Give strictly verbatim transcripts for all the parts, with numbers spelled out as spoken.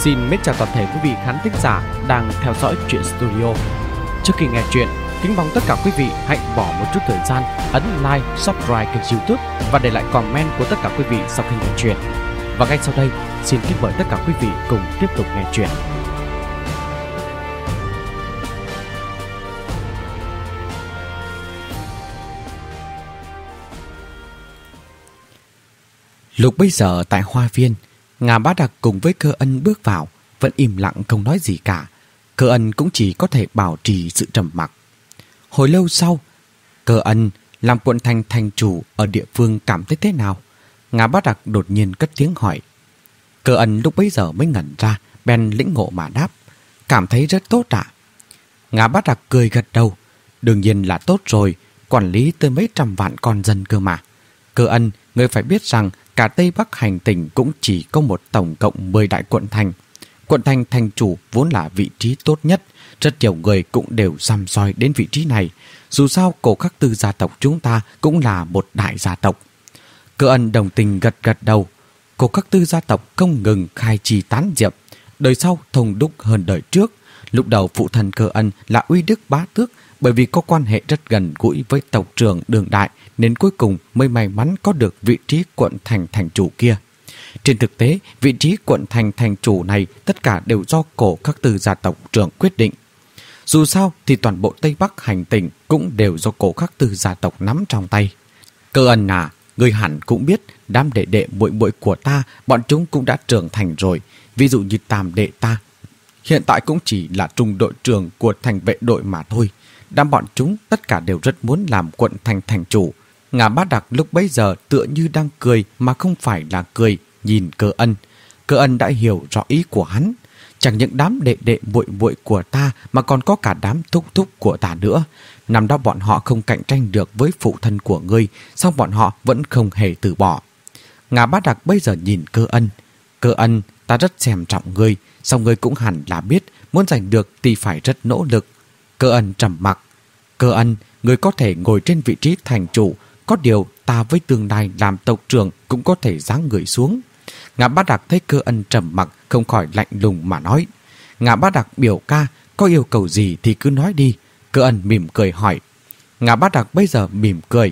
Xin mến chào toàn thể quý vị khán thính giả đang theo dõi Truyện Studio. Trước khi nghe chuyện, kính mong tất cả quý vị hãy bỏ một chút thời gian ấn like, subscribe kênh YouTube và để lại comment của tất cả quý vị sau khi nghe chuyện. Và ngay sau đây, xin kính mời tất cả quý vị cùng tiếp tục nghe chuyện. Lúc bấy giờ tại hoa viên, Ngà Bá Đặc cùng với Cơ Ân bước vào, vẫn im lặng không nói gì cả. Cơ Ân cũng chỉ có thể bảo trì sự trầm mặc. Hồi lâu sau, Cơ Ân làm quận thành thành chủ ở địa phương cảm thấy thế nào? Ngà Bá Đặc đột nhiên cất tiếng hỏi. Cơ Ân lúc bấy giờ mới ngẩn ra, bèn lĩnh ngộ mà đáp. Cảm thấy rất tốt ạ. Ngà Bá Đặc cười gật đầu. Đương nhiên là tốt rồi, quản lý tới mấy trăm vạn con dân cơ mà. Cơ Ân, người phải biết rằng cả Tây Bắc hành tỉnh cũng chỉ có một tổng cộng mười đại quận thành. Quận thành thành chủ vốn là vị trí tốt nhất, rất nhiều người cũng đều săm soi đến vị trí này. Dù sao Cổ Khắc Tư gia tộc chúng ta cũng là một đại gia tộc. Cơ Ân đồng tình gật gật đầu. Cổ Khắc Tư gia tộc không ngừng khai trì tán diệp, đời sau thông đúc hơn đời trước. Lúc đầu phụ thân Cơ Ân là Uy Đức Bá Tước, bởi vì có quan hệ rất gần gũi với tộc trưởng Đường Đại nên cuối cùng mới may mắn có được vị trí quận thành thành chủ kia. Trên thực tế, vị trí quận thành thành chủ này tất cả đều do Cổ Khắc Tư gia tộc trưởng quyết định. Dù sao thì toàn bộ Tây Bắc hành tỉnh cũng đều do Cổ Khắc Tư gia tộc nắm trong tay. Cơ Ân à, người hẳn cũng biết đám đệ đệ muội muội của ta, bọn chúng cũng đã trưởng thành rồi. Ví dụ như Tam đệ ta, hiện tại cũng chỉ là trung đội trưởng của thành vệ đội mà thôi. Đám bọn chúng tất cả đều rất muốn làm quận thành thành chủ. Ngà Bá Đặc lúc bấy giờ tựa như đang cười mà không phải là cười, nhìn Cơ Ân. Cơ Ân đã hiểu rõ ý của hắn. Chẳng những đám đệ đệ muội muội của ta mà còn có cả đám thúc thúc của ta nữa. Năm đó bọn họ không cạnh tranh được với phụ thân của ngươi, song bọn họ vẫn không hề từ bỏ. Ngà Bá Đặc bây giờ nhìn Cơ Ân. Cơ Ân, ta rất xem trọng ngươi, song ngươi cũng hẳn là biết muốn giành được thì phải rất nỗ lực. Cơ Ân trầm mặc. Cơ Ân, ngươi có thể ngồi trên vị trí thành chủ, có điều ta với tương lai làm tộc trưởng cũng có thể giáng người xuống. Ngà Bá Đặc thấy Cơ Ân trầm mặc, không khỏi lạnh lùng mà nói. Ngà Bá Đặc biểu ca, có yêu cầu gì thì cứ nói đi. Cơ Ân mỉm cười hỏi. Ngà Bá Đặc bây giờ mỉm cười.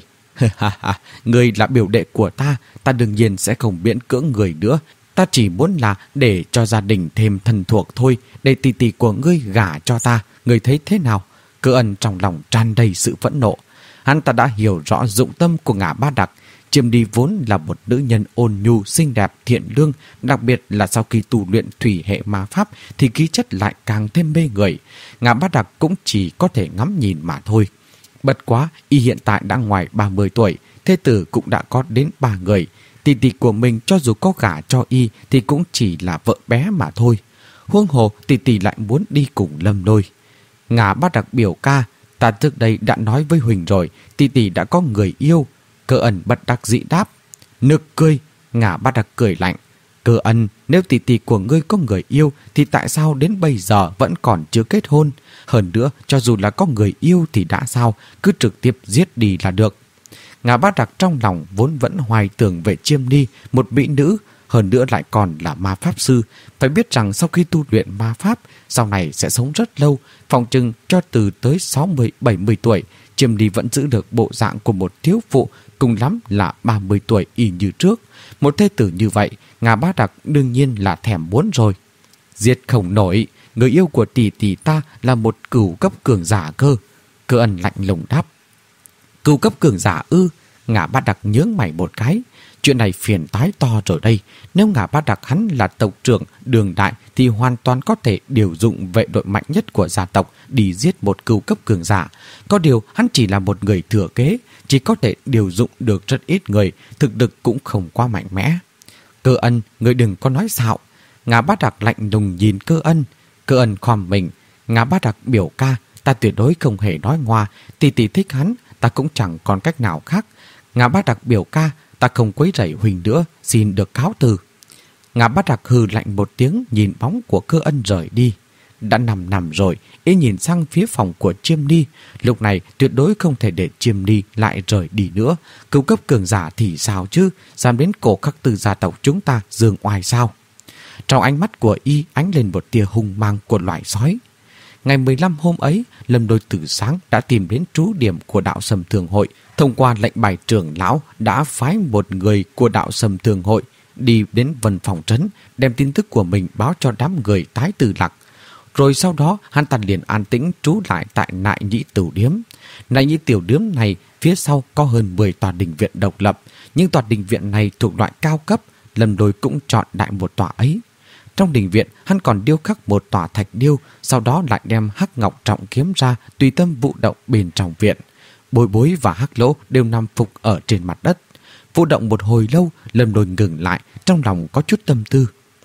Ngươi là biểu đệ của ta, ta đương nhiên sẽ không miễn cưỡng người nữa. Ta chỉ muốn là để cho gia đình thêm thân thuộc thôi, để tỷ tỷ của ngươi gả cho ta. Ngươi thấy thế nào? Cơ Ân trong lòng tràn đầy sự phẫn nộ. Hắn ta đã hiểu rõ dụng tâm của Ngà Bá Đặc. Chiêm Đi vốn là một nữ nhân ôn nhu, xinh đẹp, thiện lương, đặc biệt là sau khi tu luyện thủy hệ ma pháp thì khí chất lại càng thêm mê người. Ngà Bá Đặc cũng chỉ có thể ngắm nhìn mà thôi. Bất quá, y hiện tại đã ngoài ba mươi tuổi, thê tử cũng đã có đến ba người. Tỷ tỷ của mình cho dù có gả cho y thì cũng chỉ là vợ bé mà thôi. Huống hồ tỷ tỷ lại muốn đi cùng Lâm Lôi. Ngà Bá Đặc biểu ca, ta trước đây đã nói với Huỳnh rồi, tỷ tỷ đã có người yêu. Cơ Ân bất đắc dĩ đáp. Nực cười. Ngà Bá Đặc cười lạnh. Cơ Ân, nếu tỷ tỷ của ngươi có người yêu thì tại sao đến bây giờ vẫn còn chưa kết hôn? Hơn nữa, cho dù là có người yêu thì đã sao, cứ trực tiếp giết đi là được. Ngà Bá Đặc trong lòng vốn vẫn hoài tưởng về Chiêm Ni, một mỹ nữ, hơn nữa lại còn là ma pháp sư. Phải biết rằng sau khi tu luyện ma pháp, sau này sẽ sống rất lâu, phòng chừng cho từ tới sáu mươi bảy mươi tuổi. Chiêm Ni vẫn giữ được bộ dạng của một thiếu phụ, cùng lắm là ba mươi tuổi y như trước. Một thê tử như vậy, Ngà Bá Đặc đương nhiên là thèm muốn rồi. Giết không nổi, người yêu của tỷ tỷ ta là một cửu cấp cường giả cơ. Cơ Ân lạnh lùng đáp. Cửu cấp cường giả ư? Ngà Bá Đặc nhướng mày một cái. Chuyện này phiền toái to rồi đây. Nếu Ngà Bá Đặc hắn là tộc trưởng Đường Đại thì hoàn toàn có thể điều dụng vệ đội mạnh nhất của gia tộc đi giết một cửu cấp cường giả. Có điều hắn chỉ là một người thừa kế, chỉ có thể điều dụng được rất ít người, thực lực cũng không quá mạnh mẽ. Cơ Ân, người đừng có nói xạo. Ngà Bá Đặc lạnh lùng nhìn Cơ Ân. Cơ Ân khom mình. Ngà Bá Đặc biểu ca, ta tuyệt đối không hề nói ngoa. Tỷ tỷ thích hắn, ta cũng chẳng còn cách nào khác. Ngà Bá Đặc biểu ca, ta không quấy rầy Huỳnh nữa, xin được cáo từ. Ngà Bá Đặc hừ lạnh một tiếng, nhìn bóng của Cơ Ân rời đi. Đã nằm nằm rồi, y nhìn sang phía phòng của Chiêm Ni. Lúc này tuyệt đối không thể để Chiêm Ni lại rời đi nữa. Cửu cấp cường giả thì sao chứ, dám đến Cổ Khắc Tư gia tộc chúng ta giương oai sao? Trong ánh mắt của y ánh lên một tia hung mang của loài sói. Ngày mười lăm hôm ấy, Lâm Lôi từ sáng đã tìm đến trú điểm của đạo Sầm Thường Hội. Thông qua lệnh bài trưởng lão đã phái một người của đạo Sầm Thường Hội đi đến Vân Phòng trấn, đem tin tức của mình báo cho đám người tái tử lạc. Rồi sau đó hắn ta liền an tĩnh trú lại tại Nại Nhĩ Tiểu Điếm. Nại Nhĩ Tiểu Điếm này phía sau có hơn mười tòa đình viện độc lập, nhưng tòa đình viện này thuộc loại cao cấp. Lâm Lôi cũng chọn đại một tòa ấy. Trong đình viện, hắn còn điêu khắc một tòa thạch điêu, sau đó lại đem Hắc Ngọc trọng kiếm ra tùy tâm vụ động bên trong viện. Bối Bối và Hắc Lỗ đều nằm phục ở trên mặt đất. Vụ động một hồi lâu, Lâm Lôi ngừng lại, trong lòng có chút tâm tư.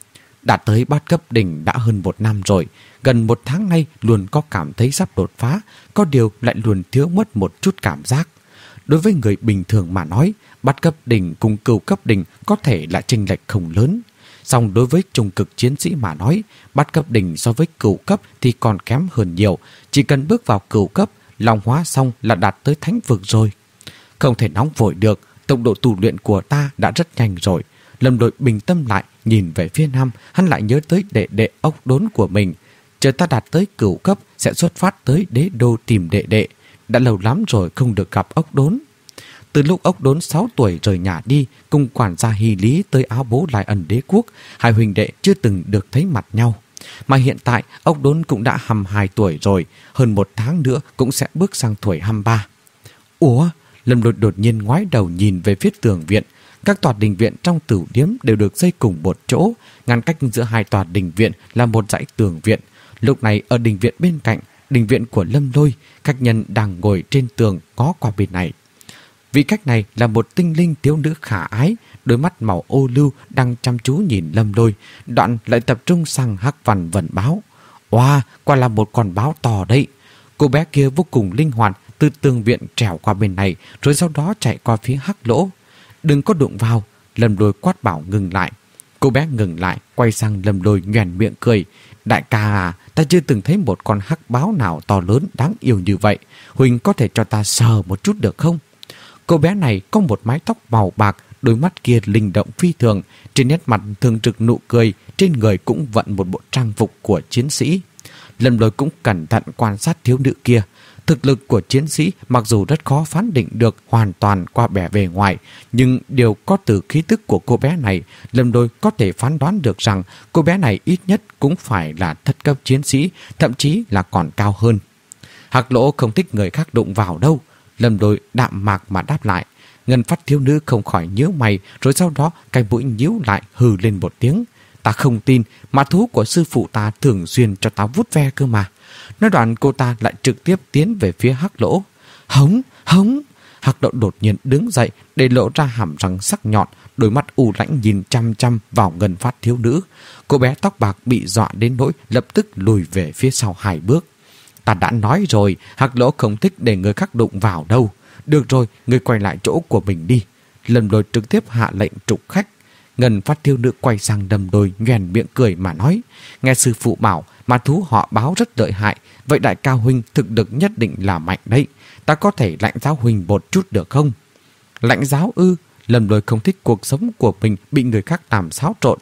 Đã tới bát cấp đỉnh đã hơn một năm rồi, gần một tháng nay luôn có cảm thấy sắp đột phá, có điều lại luôn thiếu mất một chút cảm giác. Đối với người bình thường mà nói, bát cấp đỉnh cùng cửu cấp đỉnh có thể là chênh lệch không lớn. Song đối với trung cực chiến sĩ mà nói, bát cấp đỉnh so với cửu cấp thì còn kém hơn nhiều. Chỉ cần bước vào cửu cấp, long hóa xong là đạt tới thánh vực rồi. Không thể nóng vội được, tốc độ tu luyện của ta đã rất nhanh rồi. Lâm Lôi bình tâm lại, nhìn về phía nam, hắn lại nhớ tới đệ đệ ốc đốn của mình. Chờ ta đạt tới cửu cấp sẽ xuất phát tới đế đô tìm đệ đệ. Đã lâu lắm rồi không được gặp ốc đốn. Từ lúc ốc đốn sáu tuổi rời nhà đi, cùng quản gia Hy Lý tới Áo Bố Lai Ẩn Đế Quốc, hai huynh đệ chưa từng được thấy mặt nhau. Mà hiện tại, ốc đốn cũng đã hăm hai tuổi rồi, hơn một tháng nữa cũng sẽ bước sang tuổi hăm ba. Ủa? Lâm Lôi đột nhiên ngoái đầu nhìn về phía tường viện. Các tòa đình viện trong Tử Điếm đều được xây cùng một chỗ, ngăn cách giữa hai tòa đình viện là một dãy tường viện. Lúc này ở đình viện bên cạnh, đình viện của Lâm Lôi, khách nhân đang ngồi trên tường ngó qua bên này. Vị khách này là một tinh linh thiếu nữ khả ái, đôi mắt màu ô lưu đang chăm chú nhìn Lâm Lôi, đoạn lại tập trung sang Hắc Văn Vân báo. Oa, wow, quả là một con báo to đấy. Cô bé kia vô cùng linh hoạt, từ tường viện trèo qua bên này, rồi sau đó chạy qua phía Hắc Lỗ. Đừng có đụng vào. Lâm Lôi quát bảo ngừng lại. Cô bé ngừng lại, quay sang Lâm Lôi nhoẻn miệng cười. Đại ca à, ta chưa từng thấy một con hắc báo nào to lớn đáng yêu như vậy. Huỳnh có thể cho ta sờ một chút được không? Cô bé này có một mái tóc màu bạc, đôi mắt kia linh động phi thường, trên nét mặt thường trực nụ cười, trên người cũng vận một bộ trang phục của chiến sĩ. Lâm Lôi cũng cẩn thận quan sát thiếu nữ kia. Thực lực của chiến sĩ mặc dù rất khó phán định được hoàn toàn qua bề bề ngoài, nhưng điều có từ khí tức của cô bé này, Lâm Lôi có thể phán đoán được rằng cô bé này ít nhất cũng phải là thất cấp chiến sĩ, thậm chí là còn cao hơn. Hắc Lỗ không thích người khác đụng vào đâu. Lâm Lôi đạm mạc mà đáp lại. Ngân Phát thiếu nữ không khỏi nhíu mày, rồi sau đó cái mũi nhíu lại hừ lên một tiếng. Ta không tin, mà thú của sư phụ ta thường xuyên cho ta vuốt ve cơ mà. Nói đoạn cô ta lại trực tiếp tiến về phía Hắc Lỗ. Hống, hống. Hắc Lỗ đột nhiên đứng dậy để lộ ra hàm răng sắc nhọn, đôi mắt u lãnh nhìn chăm chăm vào Ngân Phát thiếu nữ. Cô bé tóc bạc bị dọa đến nỗi lập tức lùi về phía sau hai bước. Ta đã nói rồi, Hắc Lỗ không thích để người khác đụng vào đâu. Được rồi, người quay lại chỗ của mình đi. Lâm Lôi trực tiếp hạ lệnh trục khách. Ngân Phát thiếu nữ quay sang Lâm Lôi nhoẻn miệng cười mà nói. Nghe sư phụ bảo mà thú họ báo rất lợi hại, vậy đại ca huynh thực lực nhất định là mạnh đấy. Ta có thể lãnh giáo huynh một chút được không? Lãnh giáo ư? Lâm Lôi không thích cuộc sống của mình bị người khác làm xáo trộn.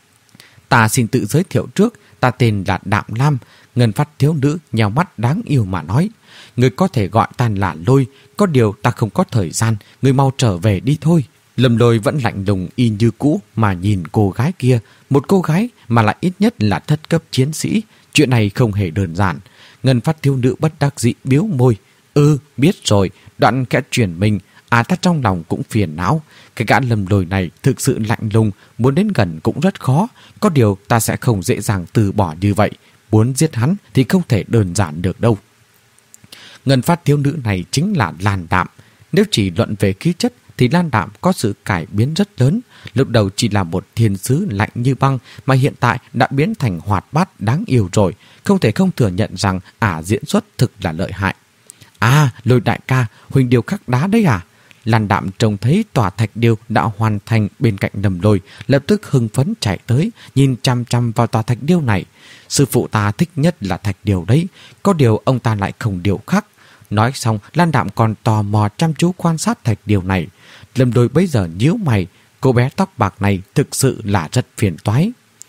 Ta xin tự giới thiệu trước, ta tên là Đạm Lam. Ngân Phát thiếu nữ nhào mắt đáng yêu mà nói. Người có thể gọi ta là Lôi, có điều ta không có thời gian, người mau trở về đi thôi. Lâm Lôi vẫn lạnh lùng y như cũ mà nhìn cô gái kia. Một cô gái mà lại ít nhất là thất cấp chiến sĩ. Chuyện này không hề đơn giản. Ngân Phát thiếu nữ bất đắc dĩ biếu môi. Ừ, biết rồi. Đoạn kẽ chuyển mình. À, ta trong lòng cũng phiền não. Cái gã Lâm Lôi này thực sự lạnh lùng, muốn đến gần cũng rất khó. Có điều ta sẽ không dễ dàng từ bỏ như vậy. Muốn giết hắn thì không thể đơn giản được đâu. Ngân Phát thiếu nữ này chính là Lan Đạm. Nếu chỉ luận về khí chất thì Lan Đạm có sự cải biến rất lớn. Lúc đầu chỉ là một thiên sứ lạnh như băng mà hiện tại đã biến thành hoạt bát đáng yêu rồi. Không thể không thừa nhận rằng ả diễn xuất thực là lợi hại. À, Lôi đại ca, huynh điêu khắc đá đấy à? Lan Đạm trông thấy tòa thạch điêu đã hoàn thành bên cạnh Lâm Lôi, lập tức hưng phấn chạy tới, nhìn chăm chăm vào tòa thạch điêu này. Sư phụ ta thích nhất là thạch điêu đấy, có điều ông ta lại không điêu khắc. Nói xong, Lan Đạm còn tò mò chăm chú quan sát thạch điêu này. Lâm Lôi bấy giờ nhíu mày, cô bé tóc bạc này thực sự là rất phiền toái.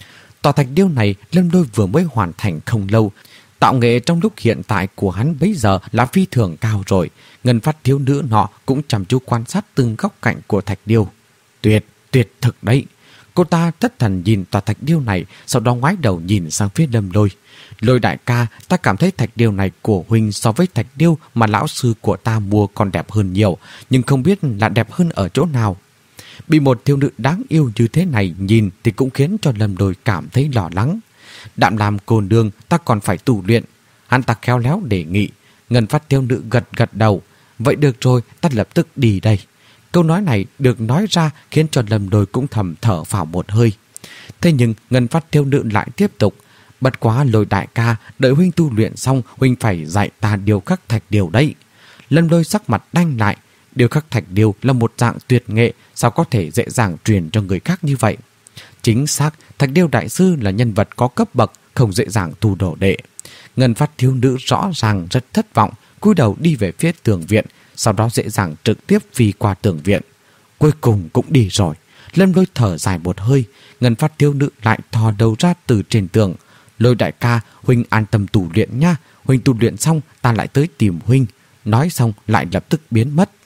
Tòa thạch điêu này Lâm Lôi vừa mới hoàn thành không lâu. Tạo nghệ trong lúc hiện tại của hắn bấy giờ là phi thường cao rồi. Ngân phát thiếu nữ nọ cũng chăm chú quan sát từng góc cạnh của thạch điêu. Tuyệt, tuyệt thực đấy. Cô ta thất thần nhìn tòa thạch điêu này, sau đó ngoái đầu nhìn sang phía Lâm Lôi. Lôi đại ca, ta cảm thấy thạch điêu này của huynh so với thạch điêu mà lão sư của ta mua còn đẹp hơn nhiều, nhưng không biết là đẹp hơn ở chỗ nào. Bị một thiếu nữ đáng yêu như thế này nhìn thì cũng khiến cho Lâm Lôi cảm thấy lo lắng. Đạm làm cô nương, ta còn phải tu luyện. Hắn ta khéo léo đề nghị. Ngân phát thiếu nữ gật gật đầu. Vậy được rồi, ta lập tức đi đây. Câu nói này được nói ra khiến cho Lâm Lôi cũng thầm thở phào một hơi. Thế nhưng Ngân phát thiếu nữ lại tiếp tục. Bất quá Lôi đại ca, đợi huynh tu luyện xong, huynh phải dạy ta điều khắc thạch điêu đấy. Lâm Lôi sắc mặt đanh lại. Điều khắc thạch điêu là một dạng tuyệt nghệ, sao có thể dễ dàng truyền cho người khác như vậy? Chính xác, thạch điêu đại sư là nhân vật có cấp bậc, không dễ dàng tu đồ đệ. Ngân phát thiếu nữ rõ ràng rất thất vọng, cúi đầu đi về phía tường viện, sau đó dễ dàng trực tiếp phi qua tường viện. Cuối cùng cũng đi rồi. Lâm Lôi thở dài một hơi. Ngân phát thiếu nữ lại thò đầu ra từ trên tường. Lôi đại ca, huynh an tâm tu luyện nha. Huynh tu luyện xong ta lại tới tìm huynh. Nói xong lại lập tức biến mất.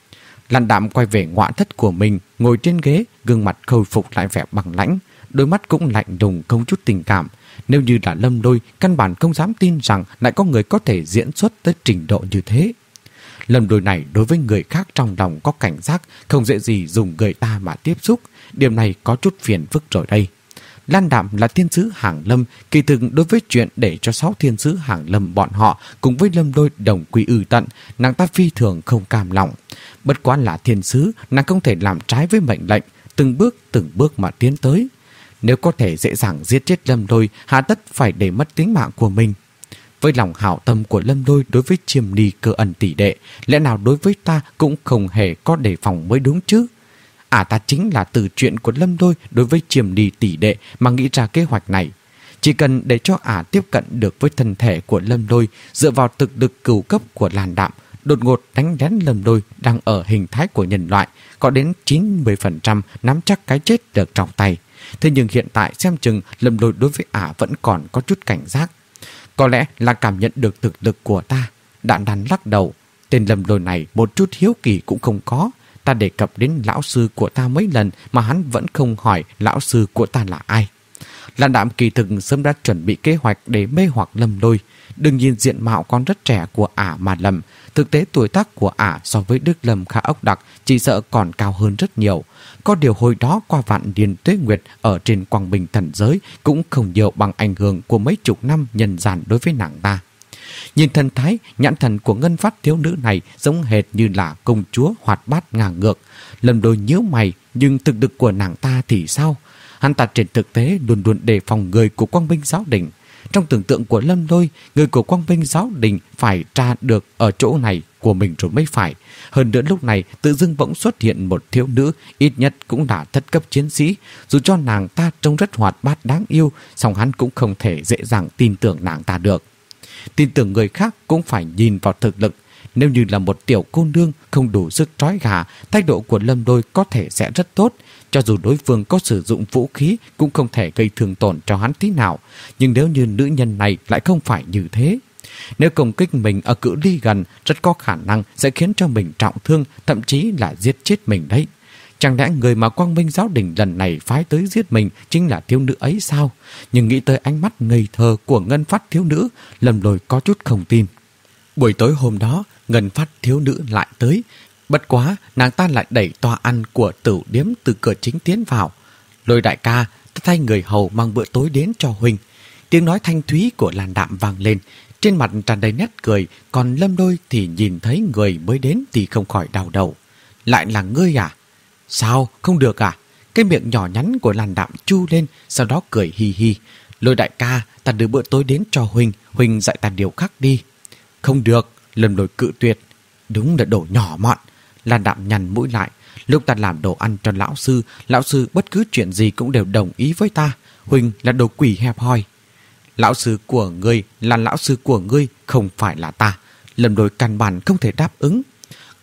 Lan Đạm quay về ngoại thất của mình, ngồi trên ghế, gương mặt khôi phục lại vẻ bằng lãnh, đôi mắt cũng lạnh lùng không chút tình cảm. Nếu như là Lâm Lôi, căn bản không dám tin rằng lại có người có thể diễn xuất tới trình độ như thế. Lâm Lôi này đối với người khác trong lòng có cảnh giác, không dễ gì dùng người ta mà tiếp xúc. Điểm này có chút phiền phức rồi đây. Lan Đạm là thiên sứ Hàng Lâm, kỳ thực đối với chuyện để cho sáu thiên sứ Hàng Lâm bọn họ cùng với Lâm Lôi đồng quy ư tận, nàng ta phi thường không cam lòng. Bất quá là thiên sứ, nàng không thể làm trái với mệnh lệnh, từng bước từng bước mà tiến tới. Nếu có thể dễ dàng giết chết Lâm Lôi, hà tất phải để mất tính mạng của mình. Với lòng hảo tâm của Lâm Lôi đối với Chiêm Ni Cơ Ân tỷ đệ, lẽ nào đối với ta cũng không hề có đề phòng mới đúng chứ? À, ta chính là từ chuyện của Lâm Lôi đối với Chiêm Ni tỷ đệ mà nghĩ ra kế hoạch này. Chỉ cần để cho ả tiếp cận được với thân thể của Lâm Lôi, dựa vào thực lực cửu cấp của Lan Đạm, đột ngột đánh lén Lâm Lôi đang ở hình thái của nhân loại, có đến chín mươi phần trăm nắm chắc cái chết được trong tay. Thế nhưng hiện tại xem chừng Lâm Lôi đối với ả vẫn còn có chút cảnh giác. Có lẽ là cảm nhận được thực lực của ta. Đạn đàn lắc đầu. Tên Lâm Lôi này một chút hiếu kỳ cũng không có. Ta đề cập đến lão sư của ta mấy lần mà hắn vẫn không hỏi lão sư của ta là ai. Lan Đạm kỳ thực sớm đã chuẩn bị kế hoạch để mê hoặc Lâm Lôi. Đừng nhìn diện mạo còn rất trẻ của ả mà lầm. Thực tế tuổi tác của ả so với Đức Lâm Khả Ốc Đặc chỉ sợ còn cao hơn rất nhiều. Có điều hồi đó qua vạn niên tuế nguyệt ở trên Quang Bình thần giới cũng không nhiều bằng ảnh hưởng của mấy chục năm nhân gian đối với nàng ta. Nhìn thần thái, nhãn thần của ngân phát thiếu nữ này giống hệt như là công chúa hoạt bát ngang ngược. Lâm Lôi nhíu mày, nhưng thực lực của nàng ta thì sao? Hắn ta trên thực tế luôn luôn đề phòng người của Quang Minh giáo đình. Trong tưởng tượng của Lâm Lôi, người của Quang Minh giáo đình phải tra được ở chỗ này của mình rồi mới phải. Hơn nữa lúc này tự dưng bỗng xuất hiện một thiếu nữ, ít nhất cũng là thất cấp chiến sĩ. Dù cho nàng ta trông rất hoạt bát đáng yêu, song hắn cũng không thể dễ dàng tin tưởng nàng ta được. Tin tưởng người khác cũng phải nhìn vào thực lực. Nếu như là một tiểu cô nương không đủ sức trói gà, thái độ của Lâm Lôi có thể sẽ rất tốt. Cho dù đối phương có sử dụng vũ khí cũng không thể gây thương tổn cho hắn tí nào. Nhưng nếu như nữ nhân này lại không phải như thế, nếu công kích mình ở cự ly gần, rất có khả năng sẽ khiến cho mình trọng thương, thậm chí là giết chết mình đấy. Chẳng lẽ người mà Quang Minh giáo đình lần này phái tới giết mình chính là thiếu nữ ấy sao? Nhưng nghĩ tới ánh mắt ngây thơ của ngân phát thiếu nữ, Lâm Lôi có chút không tin. Buổi tối hôm đó, ngân phát thiếu nữ lại tới. Bất quá, nàng ta lại đẩy toa ăn của tửu điếm từ cửa chính tiến vào. Lôi đại ca, ta thay người hầu mang bữa tối đến cho huynh. Tiếng nói thanh thúy của Lan Đạm vang lên, trên mặt tràn đầy nét cười, còn Lâm Lôi thì nhìn thấy người mới đến thì không khỏi đau đầu. Lại là ngươi à? Sao, không được à? Cái miệng nhỏ nhắn của Lan Đạm chu lên, sau đó cười hi hi. Lôi đại ca, ta đưa bữa tối đến cho huynh, huynh dạy ta điều khác đi. Không được, Lâm Lôi cự tuyệt. Đúng là đồ nhỏ mọn. Lan Đạm nhằn mũi lại. Lúc ta làm đồ ăn cho lão sư, lão sư bất cứ chuyện gì cũng đều đồng ý với ta. Huynh là đồ quỷ hẹp hòi. Lão sư của ngươi là lão sư của ngươi, không phải là ta. Lâm Lôi căn bản không thể đáp ứng.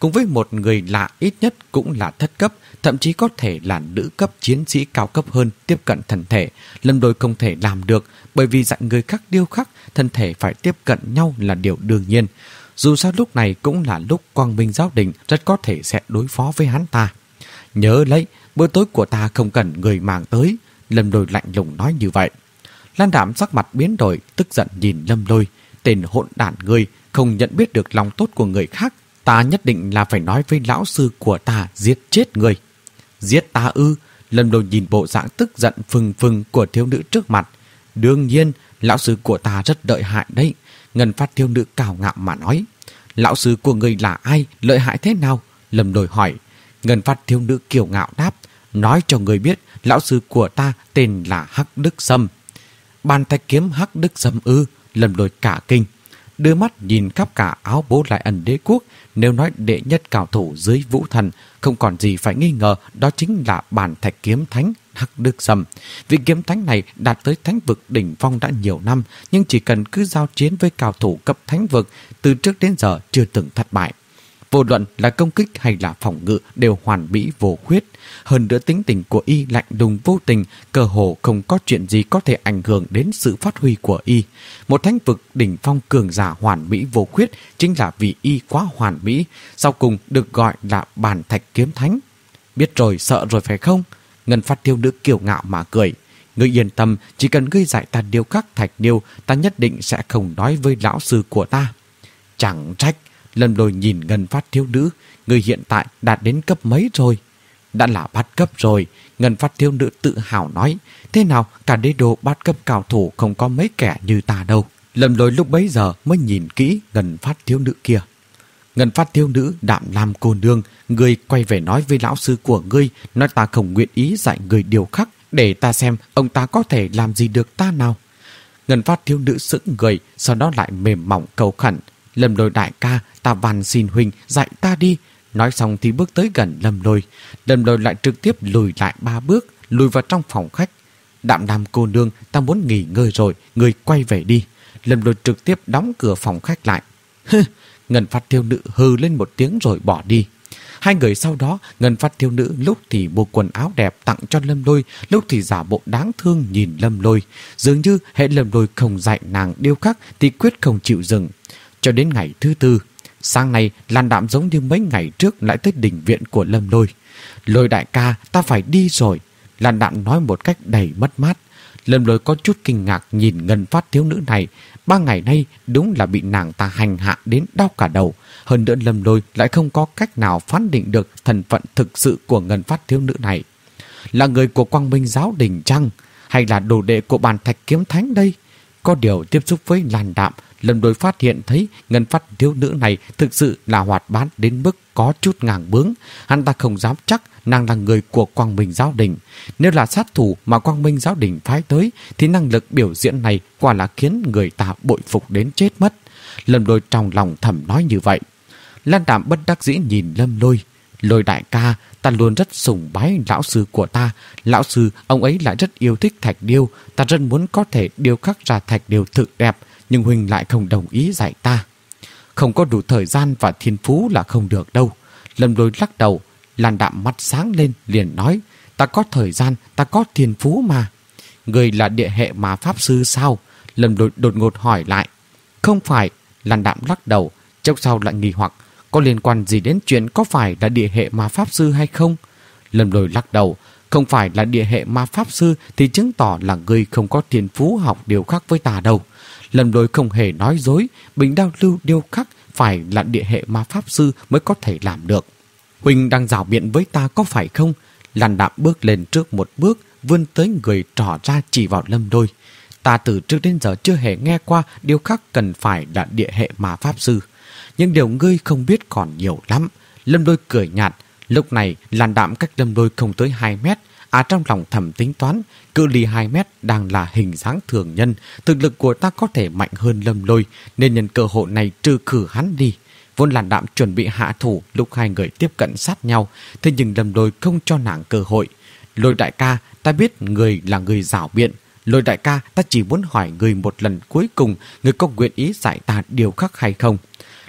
cùng với một người lạ ít nhất cũng là thất cấp, thậm chí có thể là nữ cấp chiến sĩ cao cấp hơn tiếp cận thân thể. Lâm Lôi không thể làm được, bởi vì dạy người khác điêu khắc, thân thể phải tiếp cận nhau là điều đương nhiên. Dù sao lúc này cũng là lúc Quang Minh Giáo Đình rất có thể sẽ đối phó với hắn ta. Nhớ lấy, bữa tối của ta không cần người mang tới. Lâm Lôi lạnh lùng nói như vậy. Lan Đạm sắc mặt biến đổi, tức giận nhìn Lâm Lôi. Tên hỗn đản ngươi, không nhận biết được lòng tốt của người khác. Ta nhất định là phải nói với lão sư của ta giết chết người. Giết ta ư? Lâm Lôi nhìn bộ dạng tức giận phừng phừng của thiếu nữ trước mặt. Đương nhiên, lão sư của ta rất lợi hại đấy. Ngân Phát thiếu nữ cao ngạo mà nói. Lão sư của người là ai? Lợi hại thế nào? Lâm Lôi hỏi. Ngân Phát thiếu nữ kiêu ngạo đáp. Nói cho người biết, lão sư của ta tên là Hắc Đức Sâm. Bàn tay kiếm Hắc Đức Sâm ư? Lâm Lôi cả kinh. Đưa mắt nhìn khắp cả áo bố Lại Ẩn Đế quốc. Nếu nói đệ nhất cao thủ dưới vũ thần, không còn gì phải nghi ngờ, đó chính là bàn thạch kiếm thánh Hắc Đức Sâm. Vị kiếm thánh này đạt tới thánh vực đỉnh phong đã nhiều năm, nhưng chỉ cần cứ giao chiến với cao thủ cấp thánh vực, từ trước đến giờ chưa từng thất bại. Vô luận là công kích hay là phòng ngự đều hoàn mỹ vô khuyết. Hơn nữa tính tình của y lạnh lùng vô tình, cơ hồ không có chuyện gì có thể ảnh hưởng đến sự phát huy của y. Một thánh vực đỉnh phong cường giả hoàn mỹ vô khuyết chính là vì y quá hoàn mỹ, sau cùng được gọi là bàn thạch kiếm thánh. Biết rồi, sợ rồi phải không? Ngân Phát thiếu nữ kiêu ngạo mà cười. Ngươi yên tâm, chỉ cần ngươi dạy ta điêu khắc thạch điêu, ta nhất định sẽ không nói với lão sư của ta. Chẳng trách. Lâm Lôi nhìn Ngân Phát thiếu nữ. Người hiện tại đạt đến cấp mấy rồi? Đã là bát cấp rồi. Ngân Phát thiếu nữ tự hào nói. Thế nào, cả đế đô bát cấp cao thủ không có mấy kẻ như ta đâu. Lâm Lôi lúc bấy giờ mới nhìn kỹ Ngân Phát thiếu nữ kia. Ngân Phát thiếu nữ đạm làm cô nương. Ngươi quay về nói với lão sư của ngươi, nói ta không nguyện ý dạy người điều khắc, để ta xem ông ta có thể làm gì được ta nào. Ngân Phát thiếu nữ sững người, sau đó lại mềm mỏng cầu khẩn. Lâm Lôi đại ca, ta van xin huynh dạy ta đi. Nói xong thì bước tới gần Lâm Lôi. Lâm Lôi lại trực tiếp lùi lại ba bước, lùi vào trong phòng khách. Đạm đàm cô nương, ta muốn nghỉ ngơi rồi, người quay về đi. Lâm Lôi trực tiếp đóng cửa phòng khách lại. Hừ, Ngân Phát thiếu nữ hừ lên một tiếng rồi bỏ đi. Hai người sau đó, Ngân Phát thiếu nữ lúc thì mua quần áo đẹp tặng cho Lâm Lôi, lúc thì giả bộ đáng thương nhìn Lâm Lôi. Dường như hệ Lâm Lôi không dạy nàng điêu khắc thì quyết không chịu dừng. Cho đến ngày thứ tư, sáng nay Lan Đạm giống như mấy ngày trước lại tới đình viện của Lâm Lôi. Lôi đại ca, ta phải đi rồi. Lan Đạm nói một cách đầy mất mát. Lâm Lôi có chút kinh ngạc nhìn Ngân Phát thiếu nữ này. Ba ngày nay đúng là bị nàng ta hành hạ đến đau cả đầu. Hơn nữa Lâm Lôi lại không có cách nào phán định được thân phận thực sự của Ngân Phát thiếu nữ này. Là người của Quang Minh Giáo Đình chăng? Hay là đồ đệ của bàn thạch kiếm thánh đây? Có điều tiếp xúc với Lan Đạm, Lâm Lôi phát hiện thấy Ngân Phát thiếu nữ này thực sự là hoạt bát đến mức có chút ngang bướng. Hắn ta không dám chắc nàng là người của Quang Minh Giáo Đình. Nếu là sát thủ mà Quang Minh Giáo Đình phái tới thì năng lực biểu diễn này quả là khiến người ta bội phục đến chết mất. Lâm Lôi trong lòng thầm nói như vậy. Lan Đạm bất đắc dĩ nhìn Lâm Lôi. Lôi đại ca, ta luôn rất sùng bái lão sư của ta. Lão sư, ông ấy lại rất yêu thích thạch điêu. Ta rất muốn có thể điêu khắc ra thạch điêu thực đẹp, nhưng huynh lại không đồng ý dạy ta. Không có đủ thời gian và thiên phú là không được đâu. Lâm Lôi lắc đầu. Lan Đạm mắt sáng lên liền nói. Ta có thời gian, ta có thiên phú mà. Người là địa hệ ma pháp sư sao? Lâm Lôi đột ngột hỏi lại. Không phải. Lan Đạm lắc đầu. Chốc sau lại nghi hoặc. Có liên quan gì đến chuyện có phải là địa hệ ma pháp sư hay không? Lâm Lôi lắc đầu. Không phải là địa hệ ma pháp sư thì chứng tỏ là ngươi không có thiên phú học điều khắc với ta đâu. Lâm Lôi không hề nói dối. Bình đao lưu điêu khắc phải là địa hệ ma pháp sư mới có thể làm được. Huynh đang rảo biện với ta có phải không? Lan Đạm bước lên trước một bước, vươn tới người trỏ ra chỉ vào Lâm Lôi. Ta từ trước đến giờ chưa hề nghe qua điêu khắc cần phải là địa hệ ma pháp sư. Nhưng điều ngươi không biết còn nhiều lắm. Lâm Lôi cười nhạt. Lúc này Lan Đạm cách Lâm Lôi không tới hai mét. À, trong lòng thầm tính toán, cự ly hai mét đang là hình dáng thường nhân. Thực lực của ta có thể mạnh hơn Lâm Lôi, nên nhân cơ hội này trừ khử hắn đi. Vốn Lan Đạm chuẩn bị hạ thủ lúc hai người tiếp cận sát nhau, thế nhưng Lâm Lôi không cho nàng cơ hội. Lôi đại ca, ta biết người là người giảo biện. Lôi đại ca, ta chỉ muốn hỏi người một lần cuối cùng, người có nguyện ý dạy ta điều khắc hay không?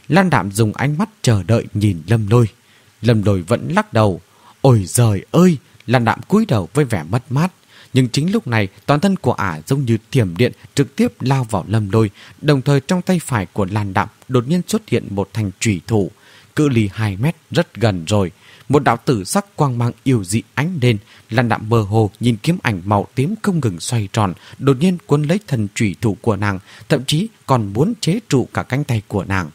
Lan Đạm dùng ánh mắt chờ đợi nhìn Lâm Lôi. Lâm Lôi vẫn lắc đầu. Ôi giời ơi! Lan Đạm cúi đầu với vẻ mất mát. Nhưng chính lúc này, toàn thân của ả giống như thiểm điện trực tiếp lao vào Lâm Lôi, đồng thời trong tay phải của Lan Đạm đột nhiên xuất hiện một thanh chủy thủ. Cự ly hai mét rất gần rồi. Một đạo tử sắc quang mang yêu dị ánh lên. Lan Đạm mơ hồ nhìn kiếm ảnh màu tím không ngừng xoay tròn, đột nhiên cuốn lấy thần chủy thủ của nàng, thậm chí còn muốn chế trụ cả cánh tay của nàng.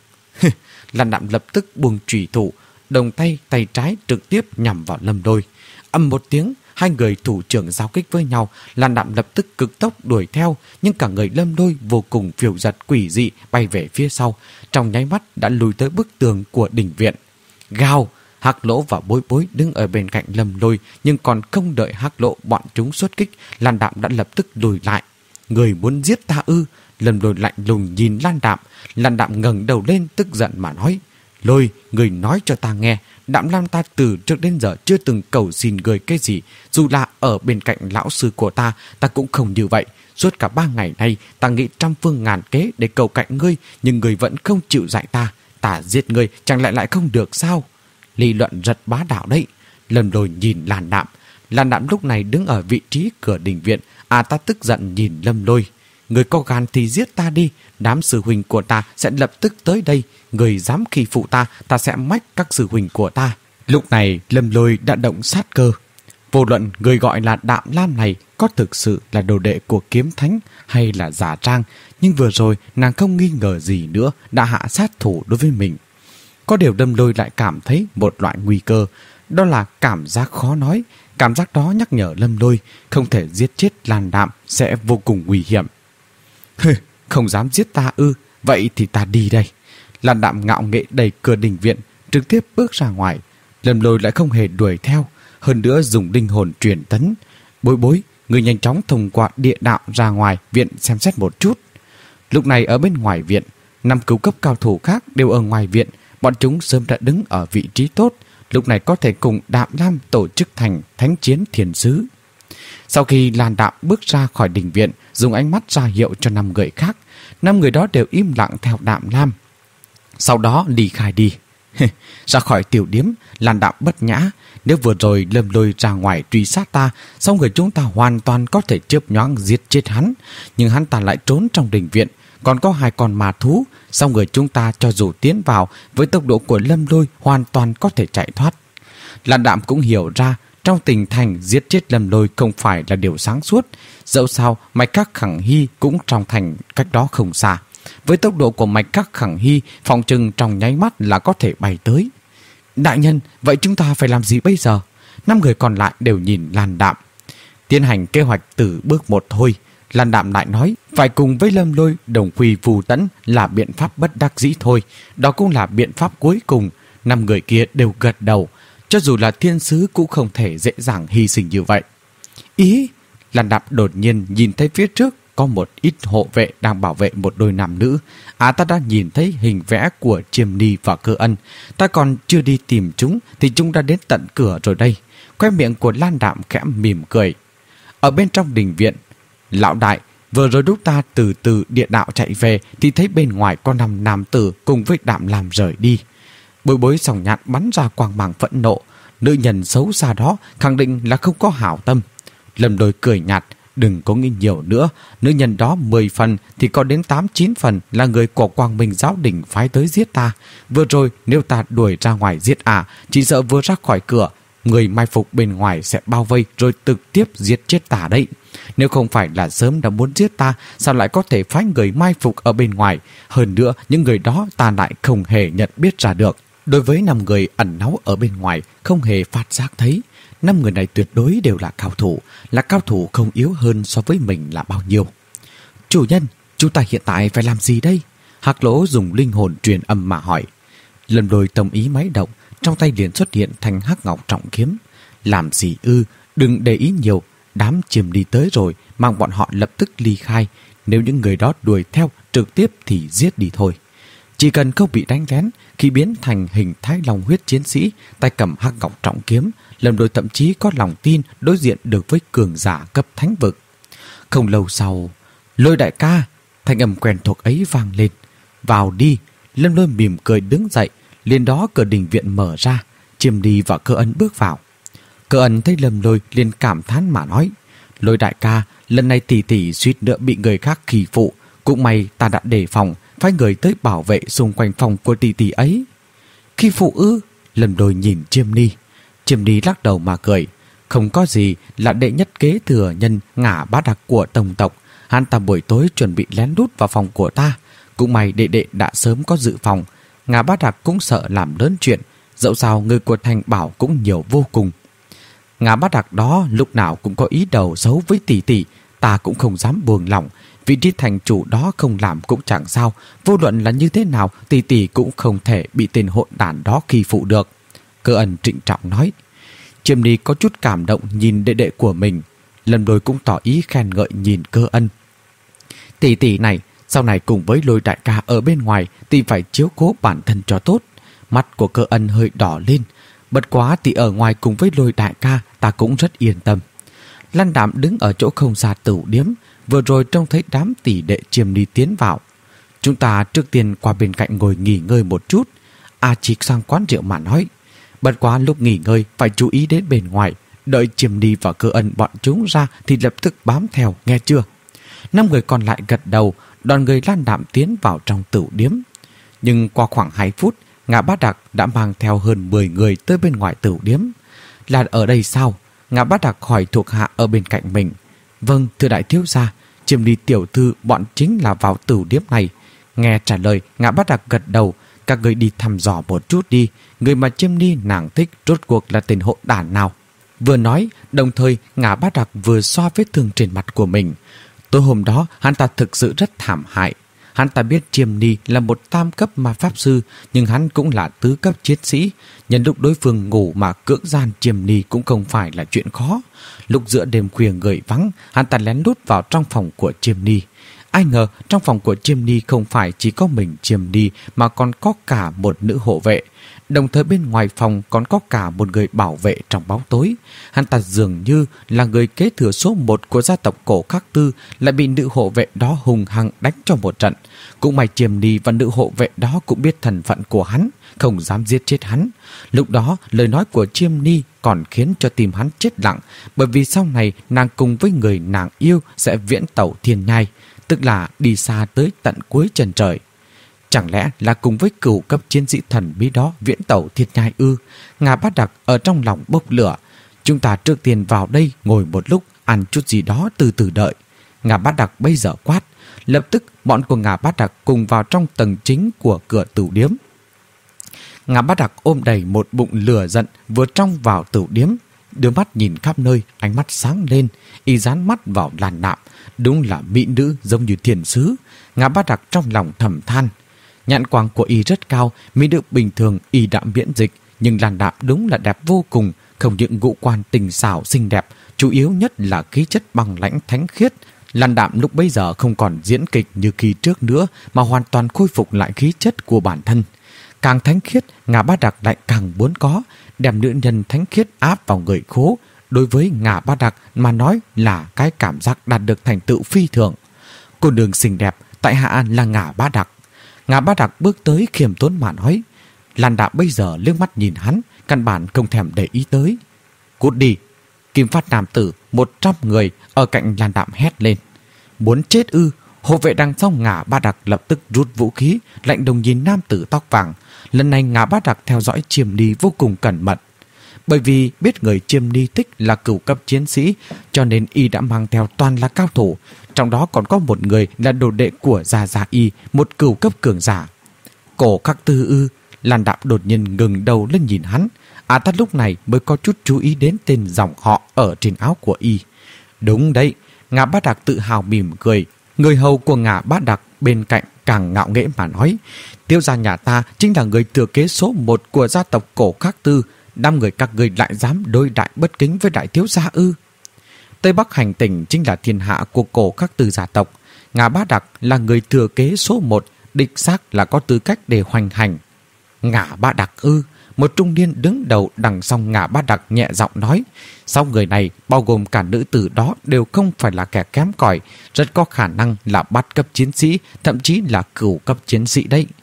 Lan Đạm lập tức buông chủy thủ, đồng tay tay trái trực tiếp nhằm vào Lâm Lôi. Ầm một tiếng, hai người thủ trưởng giao kích với nhau. Lan Đạm lập tức cực tốc đuổi theo, nhưng cả người Lâm Lôi vô cùng phiêu giật quỷ dị bay về phía sau, trong nháy mắt đã lùi tới bức tường của đình viện. Gào! Hắc Lỗ và Bối Bối đứng ở bên cạnh Lâm Lôi, nhưng còn không đợi Hắc Lỗ bọn chúng xuất kích, Lan Đạm đã lập tức lùi lại. Người muốn giết ta ư? Lâm Lôi lạnh lùng nhìn Lan Đạm. Lan Đạm ngẩng đầu lên tức giận mà nói: Lôi, người nói cho ta nghe, Đạm Lam ta từ trước đến giờ chưa từng cầu xin người cái gì, dù là ở bên cạnh lão sư của ta, ta cũng không như vậy. Suốt cả ba ngày nay, ta nghĩ trăm phương ngàn kế để cầu cạnh ngươi, nhưng ngươi vẫn không chịu dạy ta. Ta giết ngươi chẳng lẽ lại không được sao? Lý luận rất bá đạo đấy. Lâm Lôi nhìn Lan Đạm. Lan Đạm lúc này đứng ở vị trí cửa đình viện. À ta tức giận nhìn Lâm Lôi. Người có gan thì giết ta đi, đám sư huynh của ta sẽ lập tức tới đây. Người dám khi phụ ta, ta sẽ mách các sư huynh của ta. Lúc này Lâm Lôi đã động sát cơ. Vô luận người gọi là Đạm Lam này có thực sự là đồ đệ của kiếm thánh hay là giả trang, nhưng vừa rồi nàng không nghi ngờ gì nữa đã hạ sát thủ đối với mình. Có điều Lâm Lôi lại cảm thấy một loại nguy cơ, đó là cảm giác khó nói. Cảm giác đó nhắc nhở Lâm Lôi không thể giết chết Lan Đạm sẽ vô cùng nguy hiểm. Hừ, không dám giết ta ư? Vậy thì ta đi đây. Lan Đạm ngạo nghễ đẩy cửa đình viện, trực tiếp bước ra ngoài. Lâm Lôi lại không hề đuổi theo, hơn nữa dùng linh hồn truyền tấn. Bối Bối, người nhanh chóng thông qua địa đạo ra ngoài viện xem xét một chút. Lúc này ở bên ngoài viện, năm cứu cấp cao thủ khác đều ở ngoài viện. Bọn chúng sớm đã đứng ở vị trí tốt, lúc này có thể cùng Đạm Lam tổ chức thành thánh chiến thiên sứ. Sau khi Lan Đạm bước ra khỏi đình viện, dùng ánh mắt ra hiệu cho năm người khác, năm người đó đều im lặng theo Đạm Lam. Sau đó ly khai đi. Ra khỏi tiểu điếm, Lan Đạm bất nhã. Nếu vừa rồi Lâm Lôi ra ngoài truy sát ta, xong người chúng ta hoàn toàn có thể chớp nhoáng giết chết hắn, nhưng hắn ta lại trốn trong đình viện. Còn có hai con ma thú, xong người chúng ta cho dù tiến vào với tốc độ của Lâm Lôi hoàn toàn có thể chạy thoát. Lan Đạm cũng hiểu ra trong tình thành giết chết Lâm Lôi không phải là điều sáng suốt. Dẫu sao Mạch Các Khẳng Hy cũng trong thành cách đó không xa. Với tốc độ của Mạch Các Khẳng Hy, phòng trừng trong nháy mắt là có thể bay tới. Đại nhân, vậy chúng ta phải làm gì bây giờ? Năm người còn lại đều nhìn Lan Đạm. Tiến hành kế hoạch từ bước một thôi. Lan Đạm lại nói, phải cùng với Lâm Lôi đồng quy vu tẫn là biện pháp bất đắc dĩ thôi. Đó cũng là biện pháp cuối cùng. Năm người kia đều gật đầu. Cho dù là thiên sứ cũng không thể dễ dàng hy sinh như vậy. Ý, Lan Đạm đột nhiên nhìn thấy phía trước có một ít hộ vệ đang bảo vệ một đôi nam nữ. À, ta đã nhìn thấy hình vẽ của Chiêm Ni và Cơ Ân. Ta còn chưa đi tìm chúng thì chúng đã đến tận cửa rồi đây. Khóe miệng của Lan Đạm khẽ mỉm cười. Ở bên trong đình viện, lão đại, vừa rồi lúc ta từ từ địa đạo chạy về thì thấy bên ngoài có năm nam tử cùng với Đạm Lam rời đi. Bối Bối sòng nhạn bắn ra quang mang phẫn nộ. Nữ nhân xấu xa đó khẳng định là không có hảo tâm. Lâm Lôi cười nhạt, đừng có nghĩ nhiều nữa. Nữ nhân đó mười phần thì có đến tám chín phần là người của Quang Minh giáo đình phái tới giết ta. Vừa rồi nếu ta đuổi ra ngoài giết à, chỉ sợ vừa ra khỏi cửa, người mai phục bên ngoài sẽ bao vây rồi trực tiếp giết chết ta đấy. Nếu không phải là sớm đã muốn giết ta, sao lại có thể phái người mai phục ở bên ngoài? Hơn nữa, những người đó ta lại không hề nhận biết ra được. Đối với năm người ẩn náu ở bên ngoài, không hề phát giác thấy. Năm người này tuyệt đối đều là cao thủ, là cao thủ không yếu hơn so với mình là bao nhiêu. Chủ nhân, chúng ta hiện tại phải làm gì đây? Hắc Lỗ dùng linh hồn truyền âm mà hỏi. Lâm Lôi đồng ý máy động, trong tay liền xuất hiện thành hắc ngọc trọng kiếm. Làm gì ư? Đừng để ý nhiều. Đám Chiêm đi tới rồi, mang bọn họ lập tức ly khai. Nếu những người đó đuổi theo trực tiếp thì giết đi thôi. Chỉ cần không bị đánh lén, khi biến thành hình thái long huyết chiến sĩ, tay cầm hắc ngọc trọng kiếm, Lâm Lôi thậm chí có lòng tin đối diện được với cường giả cấp thánh vực. Không lâu sau, Lôi đại ca, thanh âm quen thuộc ấy vang lên. Vào đi. Lâm Lôi mỉm cười đứng dậy. Liền đó cửa đình viện mở ra, Chiêm Ly và Cơ Ân bước vào. Cơ Ân thấy Lâm Lôi liền cảm thán mà nói: Lôi đại ca, lần này tỷ tỷ suýt nữa bị người khác kỳ phụ, cũng may ta đã đề phòng, phái người tới bảo vệ xung quanh phòng của tỷ tỷ ấy. Khi phụ ư? Lâm Lôi nhìn Chiêm Ly. Chiêm Ly lắc đầu mà cười: Không có gì, là đệ nhất kế thừa nhân Ngả Bá Đặc của tổng tộc. Hắn ta buổi tối chuẩn bị lén lút vào phòng của ta. Cũng may đệ đệ đã sớm có dự phòng. Ngả Bá Đặc cũng sợ làm lớn chuyện, dẫu sao người của thành bảo cũng nhiều vô cùng. Ngả Bá Đặc đó lúc nào cũng có ý đầu xấu với tỷ tỷ, ta cũng không dám buông lỏng. Vị trí thành chủ đó không làm cũng chẳng sao, vô luận là như thế nào tỷ tỷ cũng không thể bị tên hỗn đản đó kỳ phụ được. Cơ Ân trịnh trọng nói. Chiêm Ly có chút cảm động nhìn đệ đệ của mình. Lâm Lôi cũng tỏ ý khen ngợi nhìn Cơ Ân. Tỷ tỷ này, sau này cùng với Lôi đại ca ở bên ngoài thì phải chiếu cố bản thân cho tốt. Mắt của Cơ Ân hơi đỏ lên. Bất quá thì ở ngoài cùng với Lôi đại ca ta cũng rất yên tâm. Lan Đạm đứng ở chỗ không xa tửu điếm, vừa rồi trông thấy đám tỷ đệ Chiêm Ly tiến vào. Chúng ta trước tiên qua bên cạnh ngồi nghỉ ngơi một chút. A Chỉ sang quán rượu mà nói. Bất quá lúc nghỉ ngơi phải chú ý đến bên ngoài. Đợi Chiêm Ly và Cơ Ân bọn chúng ra thì lập tức bám theo, nghe chưa? Năm người còn lại gật đầu. Đoàn người Lan Đạm tiến vào trong tửu điếm. Nhưng qua khoảng hai phút, Ngả Bá Đặc đã mang theo hơn mười người tới bên ngoài tửu điếm. Là ở đây sao? Ngả Bá Đặc hỏi thuộc hạ ở bên cạnh mình. Vâng, thưa đại thiếu gia, Chiêm Ly tiểu thư bọn chính là vào tửu điếm này. Nghe trả lời, Ngả Bá Đặc gật đầu. Các người đi thăm dò một chút đi. Người mà Chiêm Ly nàng thích rốt cuộc là tên hỗn đản nào? Vừa nói, đồng thời Ngả Bá Đặc vừa xoa vết thương trên mặt của mình. Tối hôm đó, hắn ta thực sự rất thảm hại. Hắn ta biết Chiêm Ly là một tam cấp ma pháp sư, nhưng hắn cũng là tứ cấp chiến sĩ. Nhân lúc đối phương ngủ mà cưỡng gian Chiêm Ly cũng không phải là chuyện khó. Lúc giữa đêm khuya người vắng, hắn ta lén lút vào trong phòng của Chiêm Ly. Ai ngờ trong phòng của Chiêm Ly không phải chỉ có mình Chiêm Ly mà còn có cả một nữ hộ vệ. Đồng thời bên ngoài phòng còn có cả một người bảo vệ trong bóng tối. Hắn ta dường như là người kế thừa số một của gia tộc Cổ Khắc Tư, lại bị nữ hộ vệ đó hung hăng đánh cho một trận. Cũng may Chiêm Ly và nữ hộ vệ đó cũng biết thân phận của hắn, không dám giết chết hắn. Lúc đó lời nói của Chiêm Ly còn khiến cho tim hắn chết lặng, bởi vì sau này nàng cùng với người nàng yêu sẽ viễn tẩu thiên nhai, tức là đi xa tới tận cuối chân trời. Chẳng lẽ là cùng với cửu cấp chiến sĩ thần bí đó viễn tẩu thiên nhai ư? Ngả Bá Đặc ở trong lòng bốc lửa. Chúng ta trước tiên vào đây ngồi một lúc, ăn chút gì đó từ từ đợi. Ngả Bá Đặc bây giờ quát. Lập tức bọn của Ngả Bá Đặc cùng vào trong tầng chính của cửa tửu điếm. Ngả Bá Đặc ôm đầy một bụng lửa giận vừa trong vào tửu điếm, đưa mắt nhìn khắp nơi, ánh mắt sáng lên, y dán mắt vào Lan Đạm. Đúng là mỹ nữ giống như thiên sứ. Ngả Bá Đặc trong lòng thầm than. Nhãn quang của y rất cao, mỹ nữ bình thường y đã miễn dịch, nhưng Lan Đạm đúng là đẹp vô cùng, không những ngũ quan tình xảo xinh đẹp, chủ yếu nhất là khí chất bằng lãnh thánh khiết. Lan Đạm lúc bấy giờ không còn diễn kịch như khi trước nữa, mà hoàn toàn khôi phục lại khí chất của bản thân. Càng thánh khiết, Ngả Bá Đặc lại càng muốn có, đem nữ nhân thánh khiết áp vào người khố. Đối với Ngả Bá Đặc mà nói là cái cảm giác đạt được thành tựu phi thường. Cô nương xinh đẹp, tại hạ là Ngả Bá Đặc. Ngả Bá Đặc bước tới khiêm tốn mà nói. Lan Đạm bây giờ liếc mắt nhìn hắn, căn bản không thèm để ý tới. Cút đi! Kim Phát nam tử một trăm người ở cạnh Lan Đạm hét lên. Muốn chết ư? Hộ vệ đằng sau Ngả Bá Đặc lập tức rút vũ khí, lạnh lùng nhìn nam tử tóc vàng. Lần này Ngả Bá Đặc theo dõi Chiêm Ly vô cùng cẩn mật. Bởi vì biết người Chiêm Ly thích là cửu cấp chiến sĩ, cho nên y đã mang theo toàn là cao thủ. Trong đó còn có một người là đồ đệ của Gia Gia y, một cửu cấp cường giả. Cổ Khắc Tư ư? Lan Đạm đột nhiên ngừng đầu lên nhìn hắn. À ta lúc này mới có chút chú ý đến tên dòng họ ở trên áo của y. Đúng đấy, Ngả Bá Đặc tự hào mỉm cười. Người hầu của Ngả Bá Đặc bên cạnh càng ngạo nghễ mà nói. Tiêu gia nhà ta chính là người thừa kế số một của gia tộc Cổ Khắc Tư. Năm người các người lại dám đối đại bất kính với đại thiếu gia ư? Tây Bắc hành tỉnh chính là thiên hạ của Cổ Khắc Tư gia tộc. Ngả Bá Đặc là người thừa kế số một, đích xác là có tư cách để hoành hành. Ngả Bá Đặc ư? Một trung niên đứng đầu đằng sau Ngả Bá Đặc nhẹ giọng nói. Sau người này, bao gồm cả nữ tử đó đều không phải là kẻ kém cỏi, rất có khả năng là bát cấp chiến sĩ, thậm chí là cửu cấp chiến sĩ đấy.